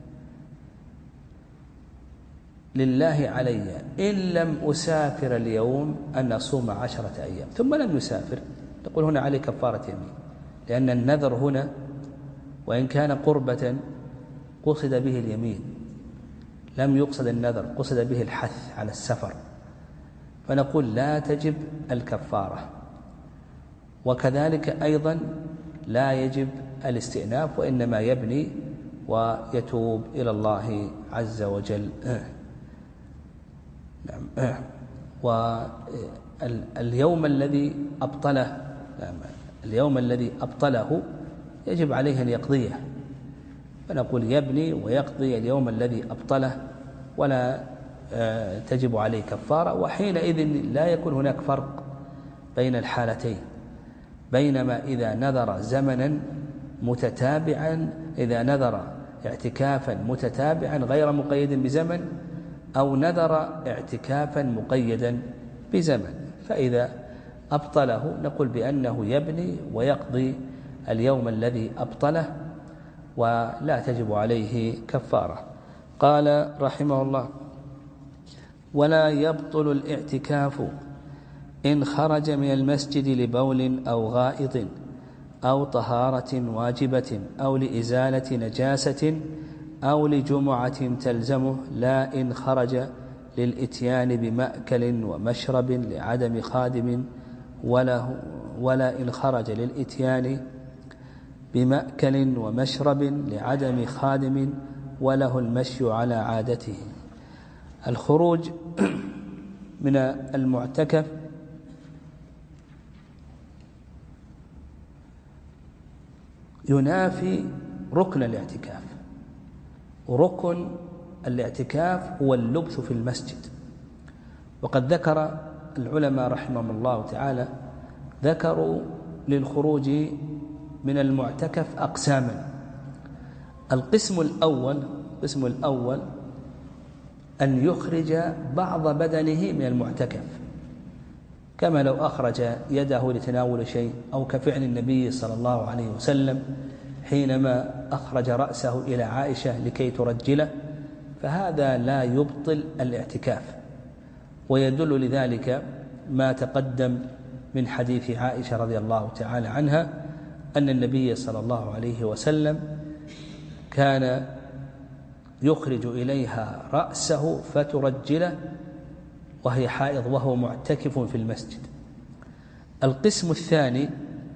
لله علي إن لم أسافر اليوم أن أصوم عشرة أيام، ثم لم يسافر، تقول هنا عليه كفارة يمين، لأن النذر هنا وإن كان قربة قصد به اليمين، لم يقصد النذر، قصد به الحث على السفر، فنقول لا تجب الكفارة. وكذلك أيضا لا يجب الاستئناف، وإنما يبني ويتوب إلى الله عز وجل. نعم. واليوم الذي أبطله اليوم الذي أبطله يجب عليه أن يقضيه، فنقول يبني ويقضي اليوم الذي أبطله ولا تجب عليه كفارة. وحينئذ لا يكون هناك فرق بين الحالتين، بينما إذا نذر زمنا متتابعا، إذا نذر اعتكافا متتابعا غير مقيد بزمن، أو نذر اعتكافا مقيدا بزمن، فإذا أبطله نقول بأنه يبني ويقضي اليوم الذي أبطله ولا تجب عليه كفارة. قال رحمه الله: ولا يبطل الاعتكاف إن خرج من المسجد لبول أو غائط أو طهارة واجبة أو لإزالة نجاسة أو لجمعة تلزمه، لا إن خرج للإتيان بمأكل ومشرب لعدم خادم، ولا, ولا إن خرج للإتيان بمأكل ومشرب لعدم خادم وله المشي على عادته. الخروج من المعتكف ينافي ركن الاعتكاف، وركن الاعتكاف هو اللبث في المسجد. وقد ذكر العلماء رحمهم الله تعالى ذكروا للخروج من المعتكف أقساما. القسم الأول القسم الأول أن يخرج بعض بدنه من المعتكف، كما لو أخرج يده لتناول شيء، أو كفعل النبي صلى الله عليه وسلم حينما أخرج رأسه إلى عائشة لكي ترجله، فهذا لا يبطل الاعتكاف. ويدل لذلك ما تقدم من حديث عائشة رضي الله تعالى عنها أن النبي صلى الله عليه وسلم كان يخرج إليها رأسه فترجله وهي حائض وهو معتكف في المسجد. القسم الثاني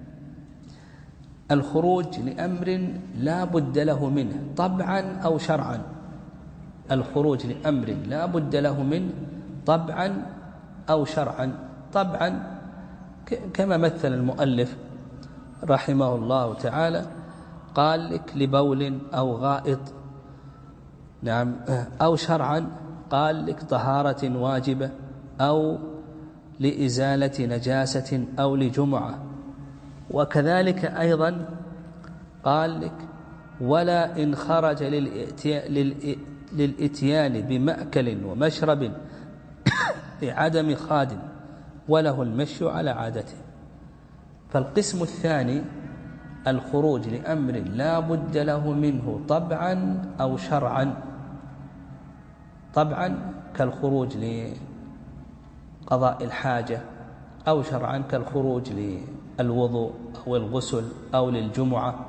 الخروج لأمر لا بد له منه طبعا أو شرعا، الخروج لأمر لا بد له منه طبعا أو شرعا. طبعا كما مثل المؤلف رحمه الله تعالى، قال لك لبول أو غائط، نعم. أو شرعا قال لك طهارة واجبة، أو لإزالة نجاسة، أو لجمعة. وكذلك أيضا قال لك ولا إن خرج للإتيان بمأكل ومشرب لعدم خادم وله المشي على عادته. فالقسم الثاني الخروج لأمر لا بد له منه طبعا أو شرعا. طبعا كالخروج لقضاء الحاجة، أو شرعا كالخروج للوضوء أو الغسل أو للجمعة.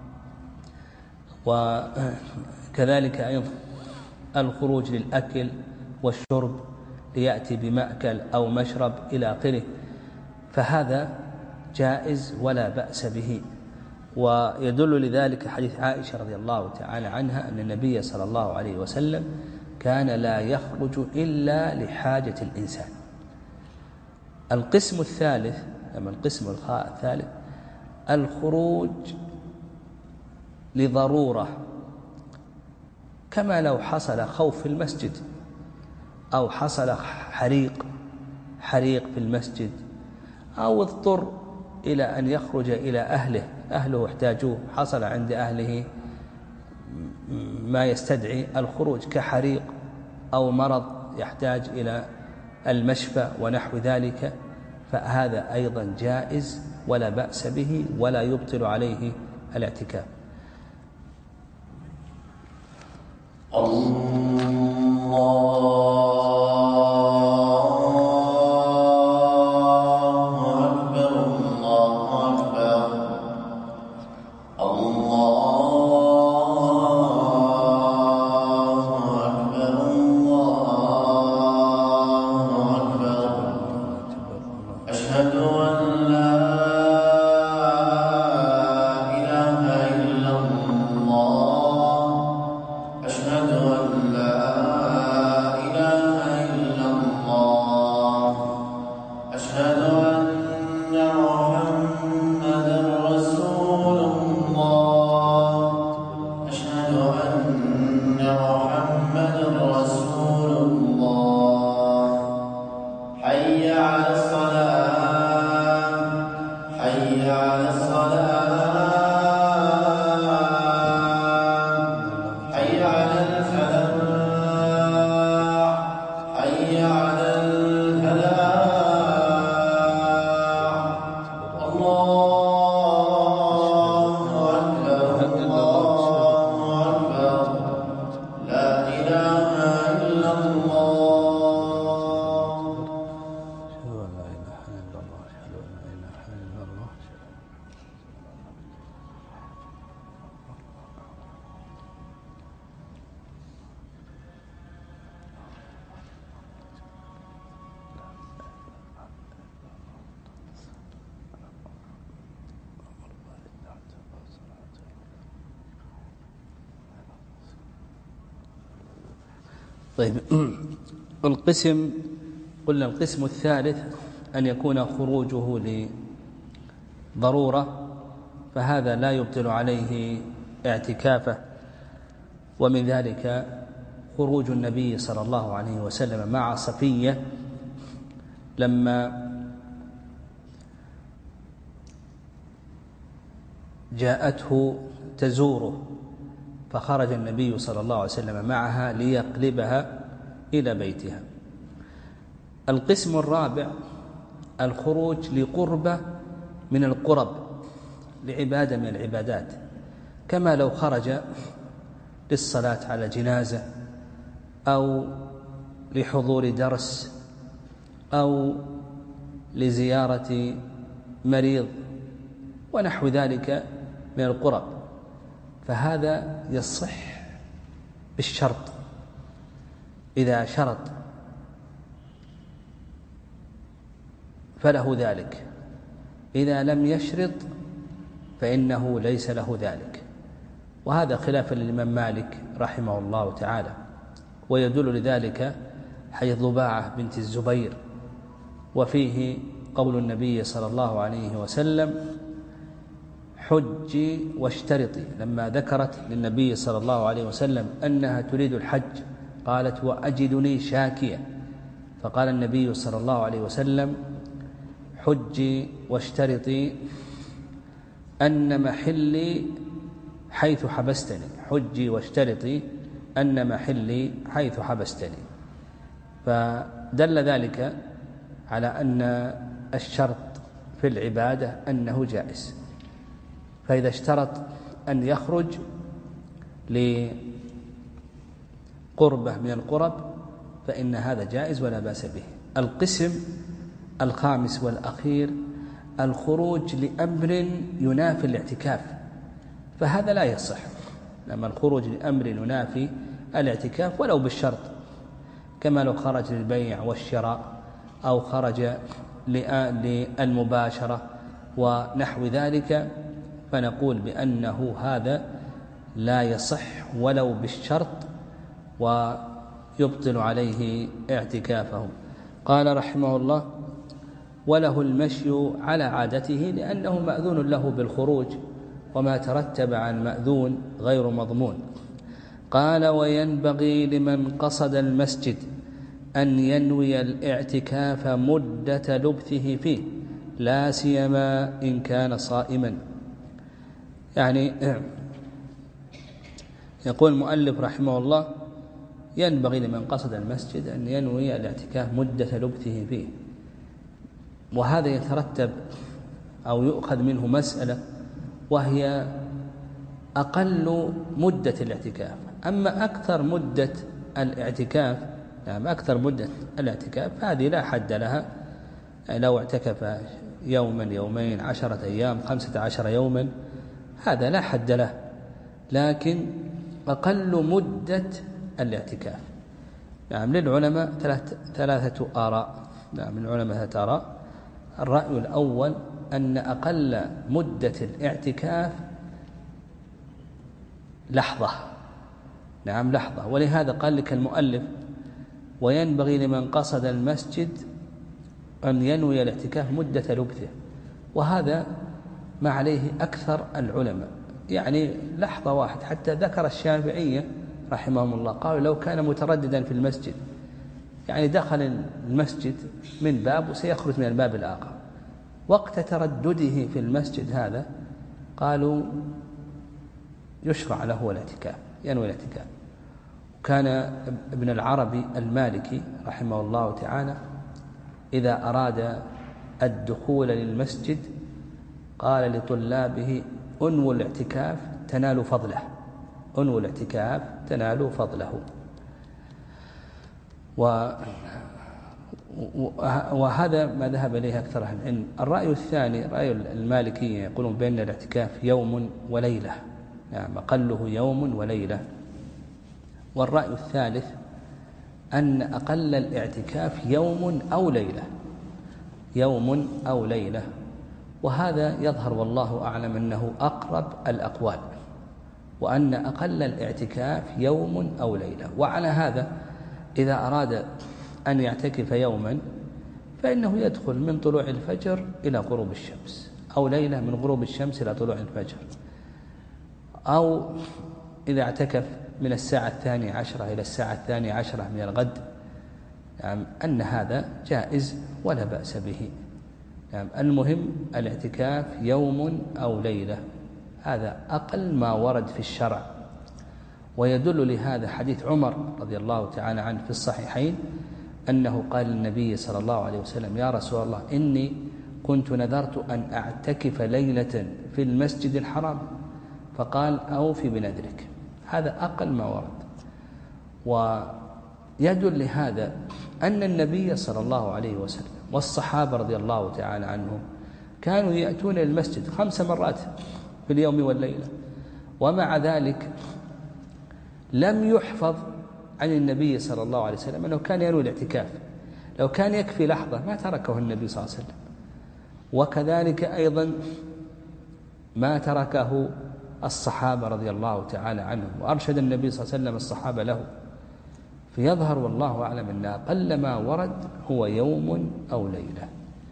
وكذلك أيضا الخروج للأكل والشرب ليأتي بمأكل أو مشرب إلى آخره، فهذا جائز ولا بأس به. ويدل لذلك حديث عائشة رضي الله تعالى عنها أن النبي صلى الله عليه وسلم كان لا يخرج إلا لحاجة الإنسان. القسم الثالث أما القسم الثالث الخروج لضرورة، كما لو حصل خوف في المسجد، أو حصل حريق حريق في المسجد، أو اضطر إلى أن يخرج إلى أهله أهله احتاجوه، حصل عند أهله ما يستدعي الخروج كحريق أو مرض يحتاج إلى المشفى ونحو ذلك، فهذا أيضا جائز ولا بأس به ولا يبطل عليه الاعتكاف. الله طيب. القسم قلنا القسم الثالث أن يكون خروجه لضرورة، فهذا لا يبطل عليه اعتكافه. ومن ذلك خروج النبي صلى الله عليه وسلم مع صفية لما جاءته تزوره، فخرج النبي صلى الله عليه وسلم معها ليقلبها إلى بيتها. القسم الرابع الخروج لقربة من القرب، لعبادة من العبادات، كما لو خرج للصلاة على جنازة أو لحضور درس أو لزيارة مريض ونحو ذلك من القرب، فهذا يصح بالشرط. إذا شرط فله ذلك، إذا لم يشرط فإنه ليس له ذلك. وهذا خلافا للإمام مالك رحمه الله تعالى. ويدل لذلك حديث ضباعة بنت الزبير، وفيه قول النبي صلى الله عليه وسلم: حجي واشترطي، لما ذكرت للنبي صلى الله عليه وسلم أنها تريد الحج قالت: وأجدني شاكية، فقال النبي صلى الله عليه وسلم: حجي واشترطي أن محلي حيث حبستني، حجي واشترطي أن محلي حيث حبستني. فدل ذلك على أن الشرط في العبادة أنه جائز، فإذا اشترط أن يخرج لقربة من القرب فإن هذا جائز ولا بأس به. القسم الخامس والأخير الخروج لأمر ينافي الاعتكاف، فهذا لا يصح. لما الخروج لأمر ينافي الاعتكاف ولو بالشرط، كما لو خرج للبيع والشراء أو خرج للمباشرة ونحو ذلك، فنقول بأنه هذا لا يصح ولو بالشرط ويبطل عليه اعتكافه. قال رحمه الله: وله المشي على عادته لأنه مأذون له بالخروج، وما ترتب عن مأذون غير مضمون. قال: وينبغي لمن قصد المسجد أن ينوي الاعتكاف مدة لبثه فيه، لا سيما إن كان صائما. يعني يقول المؤلف رحمه الله: ينبغي لمن قصد المسجد أن ينوي الاعتكاف مدة لبثه فيه، وهذا يترتب أو يؤخذ منه مسألة، وهي أقل مدة الاعتكاف. أما أكثر مدة الاعتكاف يعني أكثر مدة الاعتكاف هذه لا حد لها، يعني لو اعتكف يوما يومين عشرة أيام خمسة عشر يوما هذا لا حد له، لكن أقل مدة الاعتكاف نعم للعلماء ثلاث ثلاثة آراء. نعم للعلماء ثلاثة آراء. الرأي الأول أن أقل مدة الاعتكاف لحظة، نعم لحظة، ولهذا قال لك المؤلف: وينبغي لمن قصد المسجد أن ينوي الاعتكاف مدة لبثه، وهذا ما عليه أكثر العلماء، يعني لحظة واحد. حتى ذكر الشافعية رحمهم الله قالوا لو كان مترددا في المسجد، يعني دخل المسجد من باب وسيخرج من الباب الآخر، وقت تردده في المسجد هذا قالوا يشرع له الاعتكاف، ينوي الاعتكاف. كان ابن العربي المالكي رحمه الله تعالى إذا أراد الدخول للمسجد قال لطلابه: انووا الاعتكاف تنالوا فضله، انووا الاعتكاف تنالوا فضله. وهذا ما ذهب إليه أكثر أهل العلم. الرأي الثاني رأي المالكية، يقولون بأن الاعتكاف يوم وليلة، يعني أقله يوم وليلة. والرأي الثالث أن أقل الاعتكاف يوم أو ليلة، يوم أو ليلة، وهذا يظهر والله أعلم أنه أقرب الأقوال، وأن أقل الاعتكاف يوم أو ليلة. وعلى هذا إذا أراد أن يعتكف يوما فإنه يدخل من طلوع الفجر إلى غروب الشمس، أو ليلة من غروب الشمس إلى طلوع الفجر، أو إذا اعتكف من الساعة الثانية عشرة إلى الساعة الثانية عشرة من الغد، يعني أن هذا جائز ولا بأس به. يعني المهم الاعتكاف يوم أو ليلة، هذا أقل ما ورد في الشرع. ويدل لهذا حديث عمر رضي الله تعالى عنه في الصحيحين أنه قال للنبي صلى الله عليه وسلم: يا رسول الله، إني كنت نذرت أن أعتكف ليلة في المسجد الحرام، فقال: أوفي بنذرك. هذا أقل ما ورد. ويدل لهذا أن النبي صلى الله عليه وسلم والصحابة رضي الله تعالى عنهم كانوا يأتون المسجد خمس مرات في اليوم والليلة، ومع ذلك لم يحفظ عن النبي صلى الله عليه وسلم أنه كان ينوي الاعتكاف. لو كان يكفي لحظة ما تركه النبي صلى الله عليه وسلم. وكذلك أيضا ما تركه الصحابة رضي الله تعالى عنهم، وأرشد النبي صلى الله عليه وسلم الصحابة له. فيظهر والله أعلم أن أقل ما ورد هو يوم أو ليلة.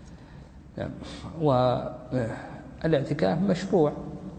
والاعتكاف مشروع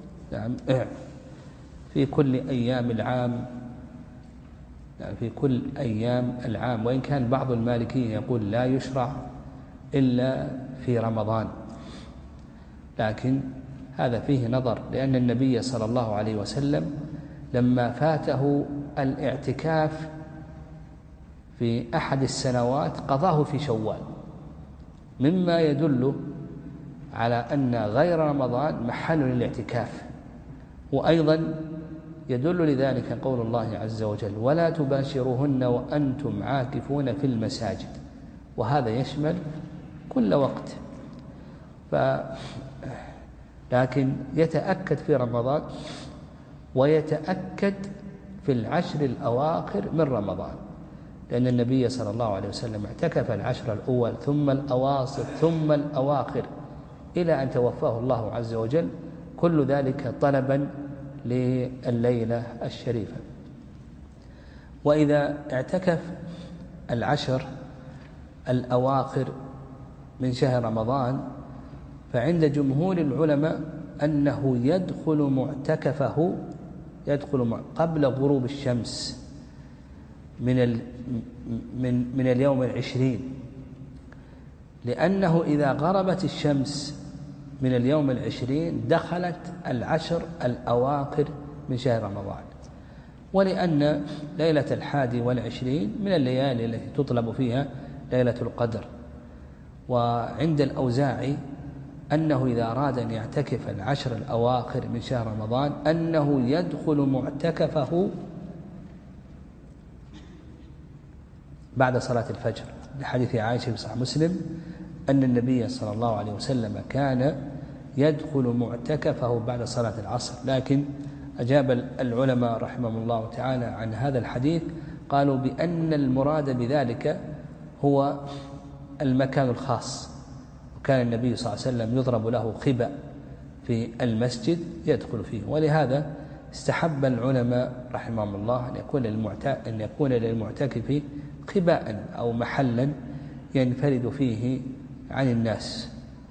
في كل أيام العام، في كل أيام العام، وإن كان بعض المالكيين يقول لا يشرع إلا في رمضان، لكن هذا فيه نظر، لأن النبي صلى الله عليه وسلم لما فاته الاعتكاف في أحد السنوات قضاه في شوال، مما يدل على أن غير رمضان محل للاعتكاف. وأيضا يدل لذلك قول الله عز وجل: ولا تباشروهن وأنتم عاكفون في المساجد، وهذا يشمل كل وقت. ف... لكن يتأكد في رمضان ويتأكد في العشر الأواخر من رمضان، لأن النبي صلى الله عليه وسلم اعتكف العشر الأول ثم الأواسط ثم الأواخر إلى أن توفاه الله عز وجل، كل ذلك طلبا لليلة الشريفة. وإذا اعتكف العشر الأواخر من شهر رمضان فعند جمهور العلماء أنه يدخل معتكفه يدخل قبل غروب الشمس من من من اليوم العشرين، لأنه إذا غربت الشمس من اليوم العشرين دخلت العشر الأواخر من شهر رمضان، ولأن ليلة الحادي والعشرين من الليالي التي تطلب فيها ليلة القدر. وعند الأوزاعي أنه إذا أراد أن يعتكف العشر الأواخر من شهر رمضان أنه يدخل معتكفه بعد صلاة الفجر، لحديث عائشة في صحيح مسلم أن النبي صلى الله عليه وسلم كان يدخل معتكفه بعد صلاة العصر. لكن أجاب العلماء رحمهم الله تعالى عن هذا الحديث، قالوا بأن المراد بذلك هو المكان الخاص، وكان النبي صلى الله عليه وسلم يضرب له خبأ في المسجد يدخل فيه. ولهذا استحب العلماء رحمهم الله أن يكون أن يكون للمعتكف خباء أو محلا ينفرد فيه عن الناس،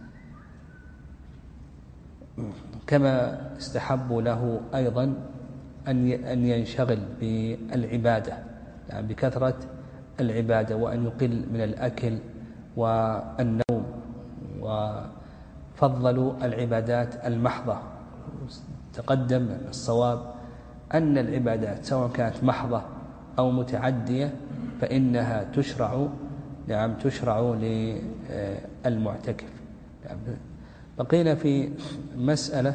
كما استحبوا له أيضا أن ينشغل بالعبادة، يعني بكثرة العبادة، وأن يقل من الأكل والنوم، وفضلوا العبادات المحضة. تقدم الصواب أن العبادات سواء كانت محضة أو متعدية فإنها تشرع نعم تشرع للمعتكف. بقينا في مسألة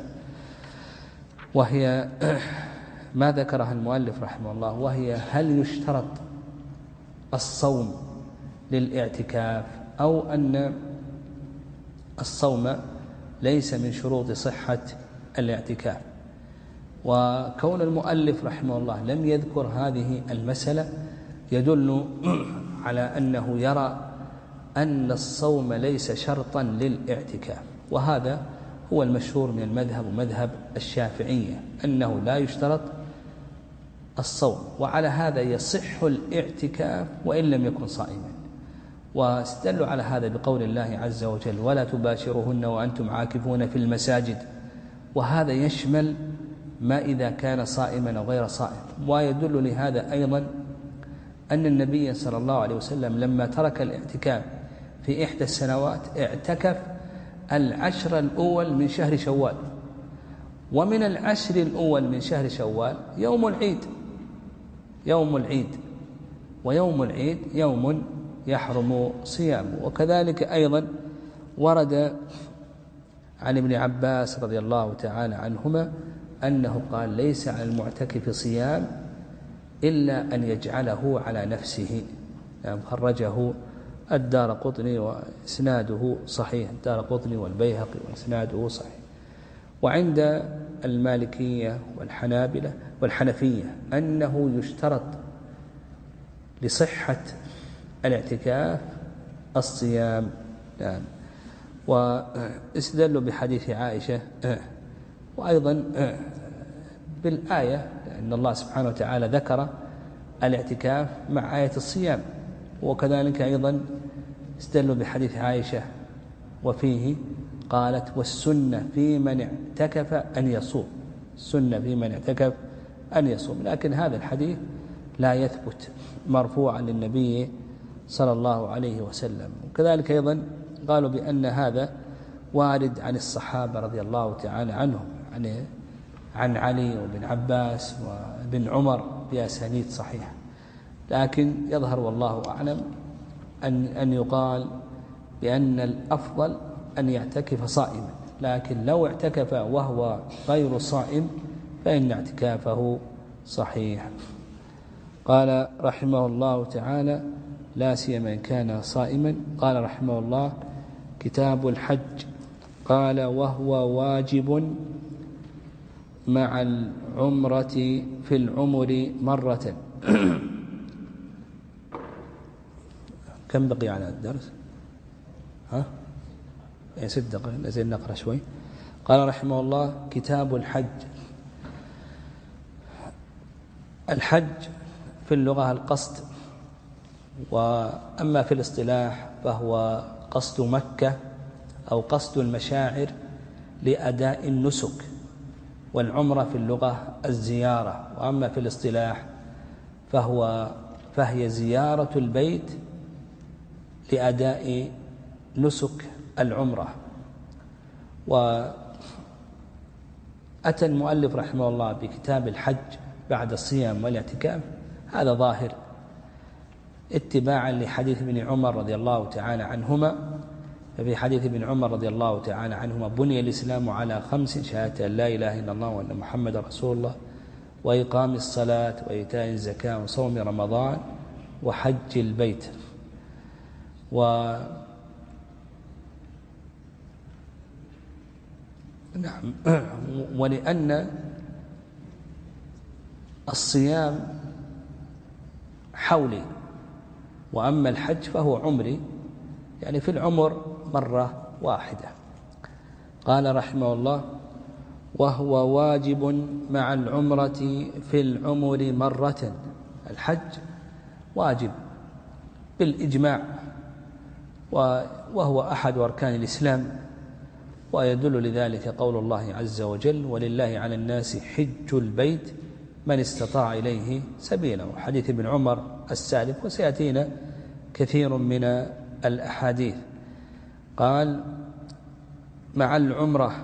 وهي ما ذكرها المؤلف رحمه الله، وهي هل يشترط الصوم للاعتكاف أو أن الصوم ليس من شروط صحة الاعتكاف. وكون المؤلف رحمه الله لم يذكر هذه المسألة يدل على أنه يرى أن الصوم ليس شرطا للاعتكاف، وهذا هو المشهور من المذهب ومذهب الشافعية أنه لا يشترط الصوم، وعلى هذا يصح الاعتكاف وإن لم يكن صائما. واستدلوا على هذا بقول الله عز وجل ولا تباشروهن وأنتم عاكفون في المساجد، وهذا يشمل ما إذا كان صائما أو غير صائم. ويدل لهذا أيضا أن النبي صلى الله عليه وسلم لما ترك الاعتكاف في إحدى السنوات اعتكف العشر الأول من شهر شوال، ومن العشر الأول من شهر شوال يوم العيد يوم العيد ويوم العيد يوم يحرم صيامه. وكذلك أيضا ورد عن ابن عباس رضي الله تعالى عنهما أنه قال ليس على المعتكف صيام إلا أن يجعله على نفسه. يعني خرجه الدارقطني وإسناده صحيح، الدارقطني والبيهقي وإسناده صحيح. وعند المالكية والحنابلة والحنفية أنه يشترط لصحة الاعتكاف الصيام. يعني واستدلوا بحديث عائشة وأيضا بالآية أن الله سبحانه وتعالى ذكر الاعتكاف مع آية الصيام، وكذلك أيضا استدلوا بحديث عائشة وفيه قالت والسنة في من اعتكف أن يصوم، السنة في من اعتكف أن يصوم. لكن هذا الحديث لا يثبت مرفوعا للنبي صلى الله عليه وسلم. وكذلك أيضا قالوا بأن هذا وارد عن الصحابة رضي الله تعالى عنهم، يعني عن علي وابن عباس وابن عمر بأسانيد صحيحة. لكن يظهر والله أعلم أن أن يقال بأن الأفضل أن يعتكف صائما، لكن لو اعتكف وهو غير صائم فإن اعتكافه صحيح. قال رحمه الله تعالى لا سيما إن كان صائما. قال رحمه الله كتاب الحج. قال وهو واجب مع العمرة في العمر مرة. كم بقي على الدرس؟ ها؟ يعني ست دقائق، نزل نقرأ شوي. قال رحمه الله كتاب الحج. الحج في اللغة القصد، وأما في الاصطلاح فهو قصد مكة أو قصد المشاعر لأداء النسك، والعمرة في اللغة الزيارة. وأما في الاصطلاح فهو فهي زيارة البيت لأداء نسك العمرة. وأتى المؤلف رحمه الله بكتاب الحج بعد الصيام والاعتكاف، هذا ظاهر اتباعا لحديث ابن عمر رضي الله تعالى عنهما. ففي حديث ابن عمر رضي الله تعالى عنهما بني الإسلام على خمس: شهادة أن لا إله إلا الله وأن محمد رسول الله، وإقام الصلاة، وإيتاء الزكاة، وصوم رمضان، وحج البيت. و نعم ولأن الصيام حولي، وأما الحج فهو عمري، يعني في العمر مرة واحدة. قال رحمه الله وهو واجب مع العمرة في العمر مرة. الحج واجب بالإجماع، وهو أحد أركان الإسلام، ويدل لذلك قول الله عز وجل ولله على الناس حج البيت من استطاع إليه سبيلا، وحديث ابن عمر السالف، وسيأتينا كثير من الأحاديث. قال مع العمرة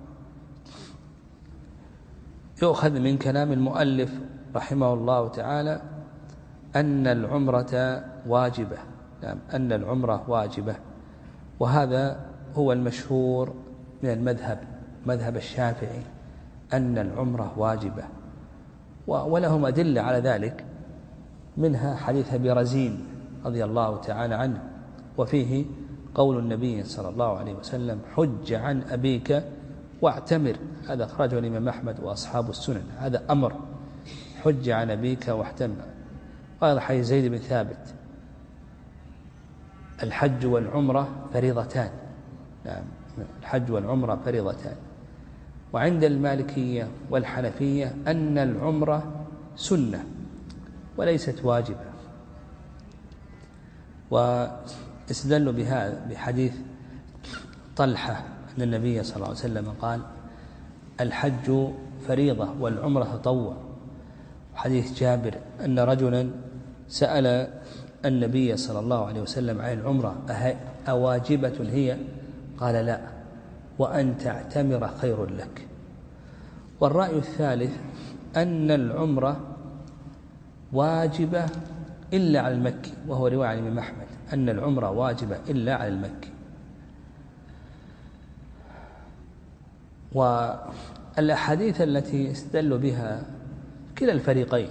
يؤخذ من كلام المؤلف رحمه الله تعالى أن العمرة واجبة، نعم أن العمرة واجبة، وهذا هو المشهور من المذهب، مذهب الشافعي، أن العمرة واجبة، ولهم أدلة على ذلك، منها حديث أبي رزين رضي الله تعالى عنه، وفيه قول النبي صلى الله عليه وسلم حج عن أبيك واعتمر. هذا أخرجه الإمام أحمد وأصحاب السنن، هذا أمر، حج عن أبيك واعتمر. قال حديث زيد بن ثابت الحج والعمرة فريضتان، نعم الحج والعمرة فريضتان. وعند المالكية والحنفية أن العمرة سنة وليست واجبة. استدلوا بهذا بحديث طلحة أن النبي صلى الله عليه وسلم قال الحج فريضة والعمرة تطوع. حديث جابر أن رجلا سأل النبي صلى الله عليه وسلم عن العمرة أواجبة هي؟ قال لا، وأن تعتمر خير لك. والرأي الثالث أن العمرة واجبة إلا على المكي، وهو رواية عن الإمام أحمد أن العمرة واجبة إلا على المكي. والأحاديث التي استدلوا بها كلا الفريقين،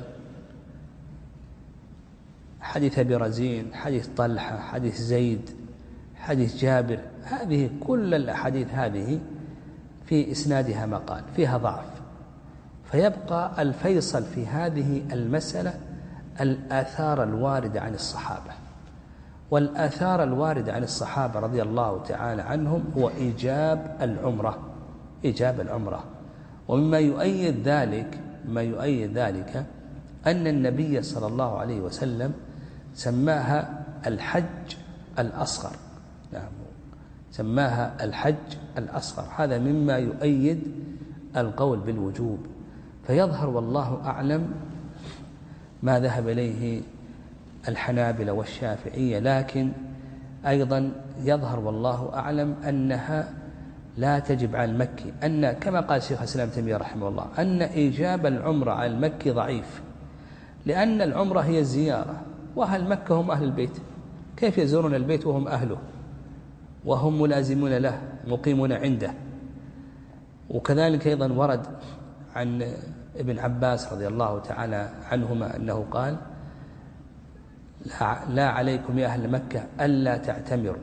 حديث أبي رزين، حديث طلحة، حديث زيد، حديث جابر، هذه كل الأحاديث هذه في إسنادها مقال فيها ضعف. فيبقى الفيصل في هذه المسألة الآثار الواردة عن الصحابة، والآثار الواردة عن الصحابة رضي الله تعالى عنهم هو إيجاب العمرة، إيجاب العمرة. ومما يؤيد ذلك ما يؤيد ذلك أن النبي صلى الله عليه وسلم سماها الحج الأصغر، نعم سماها الحج الأصغر. هذا مما يؤيد القول بالوجوب. فيظهر والله أعلم ما ذهب إليه الحنابلة والشافعية، لكن أيضا يظهر والله أعلم أنها لا تجب على المكي، أن كما قال شيخ الإسلام ابن تيمية رحمه الله أن إيجاب العمرة على المكي ضعيف، لأن العمرة هي الزيارة، وأهل مكة هم أهل البيت، كيف يزورون البيت وهم أهله وهم ملازمون له مقيمون عنده. وكذلك أيضا ورد عن ابن عباس رضي الله تعالى عنهما أنه قال لا عليكم يا أهل مكة ألا تعتمروا.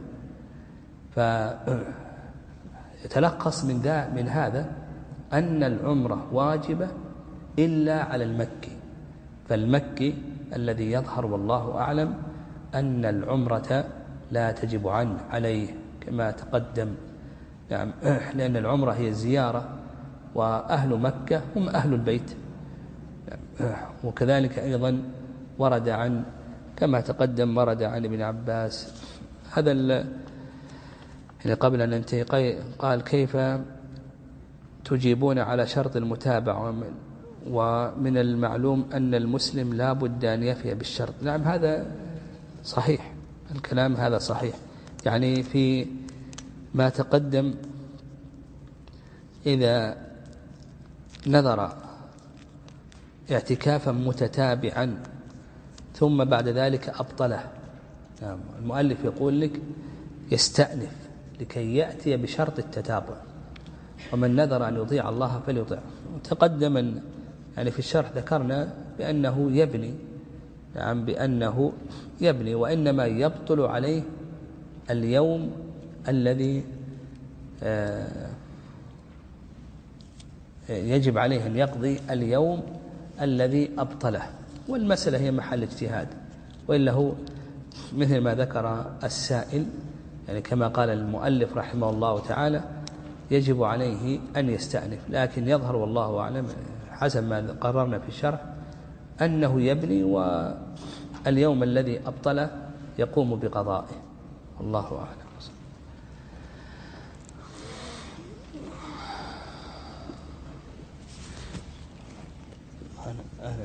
فيتلخص من, من هذا أن العمرة واجبة إلا على المكي. فالمكي الذي يظهر والله أعلم أن العمرة لا تجب عنه عليه كما تقدم، يعني لأن العمرة هي الزيارة، وأهل مكة هم أهل البيت. وكذلك أيضا ورد عن كما تقدم ورد عن ابن عباس هذا اللي قبل أن ننتهي قال كيف تجيبون على شرط المتابعة، ومن المعلوم أن المسلم لا بد أن يفي بالشرط. نعم هذا صحيح، الكلام هذا صحيح. يعني في ما تقدم إذا نذر اعتكافا متتابعا ثم بعد ذلك أبطله، نعم المؤلف يقول لك يستأنف لكي يأتي بشرط التتابع، ومن نذر أن يطيع الله فليطيع. تقدم يعني في الشرح ذكرنا بأنه يبني، نعم بأنه يبني، وإنما يبطل عليه اليوم الذي يجب عليه أن يقضي اليوم الذي أبطله، والمسألة هي محل اجتهاد. وإلا هو مثل ما ذكر السائل، يعني كما قال المؤلف رحمه الله تعالى يجب عليه أن يستأنف، لكن يظهر والله أعلم حسب ما قررنا في الشرح أنه يبني، واليوم الذي أبطله يقوم بقضائه. الله أعلم.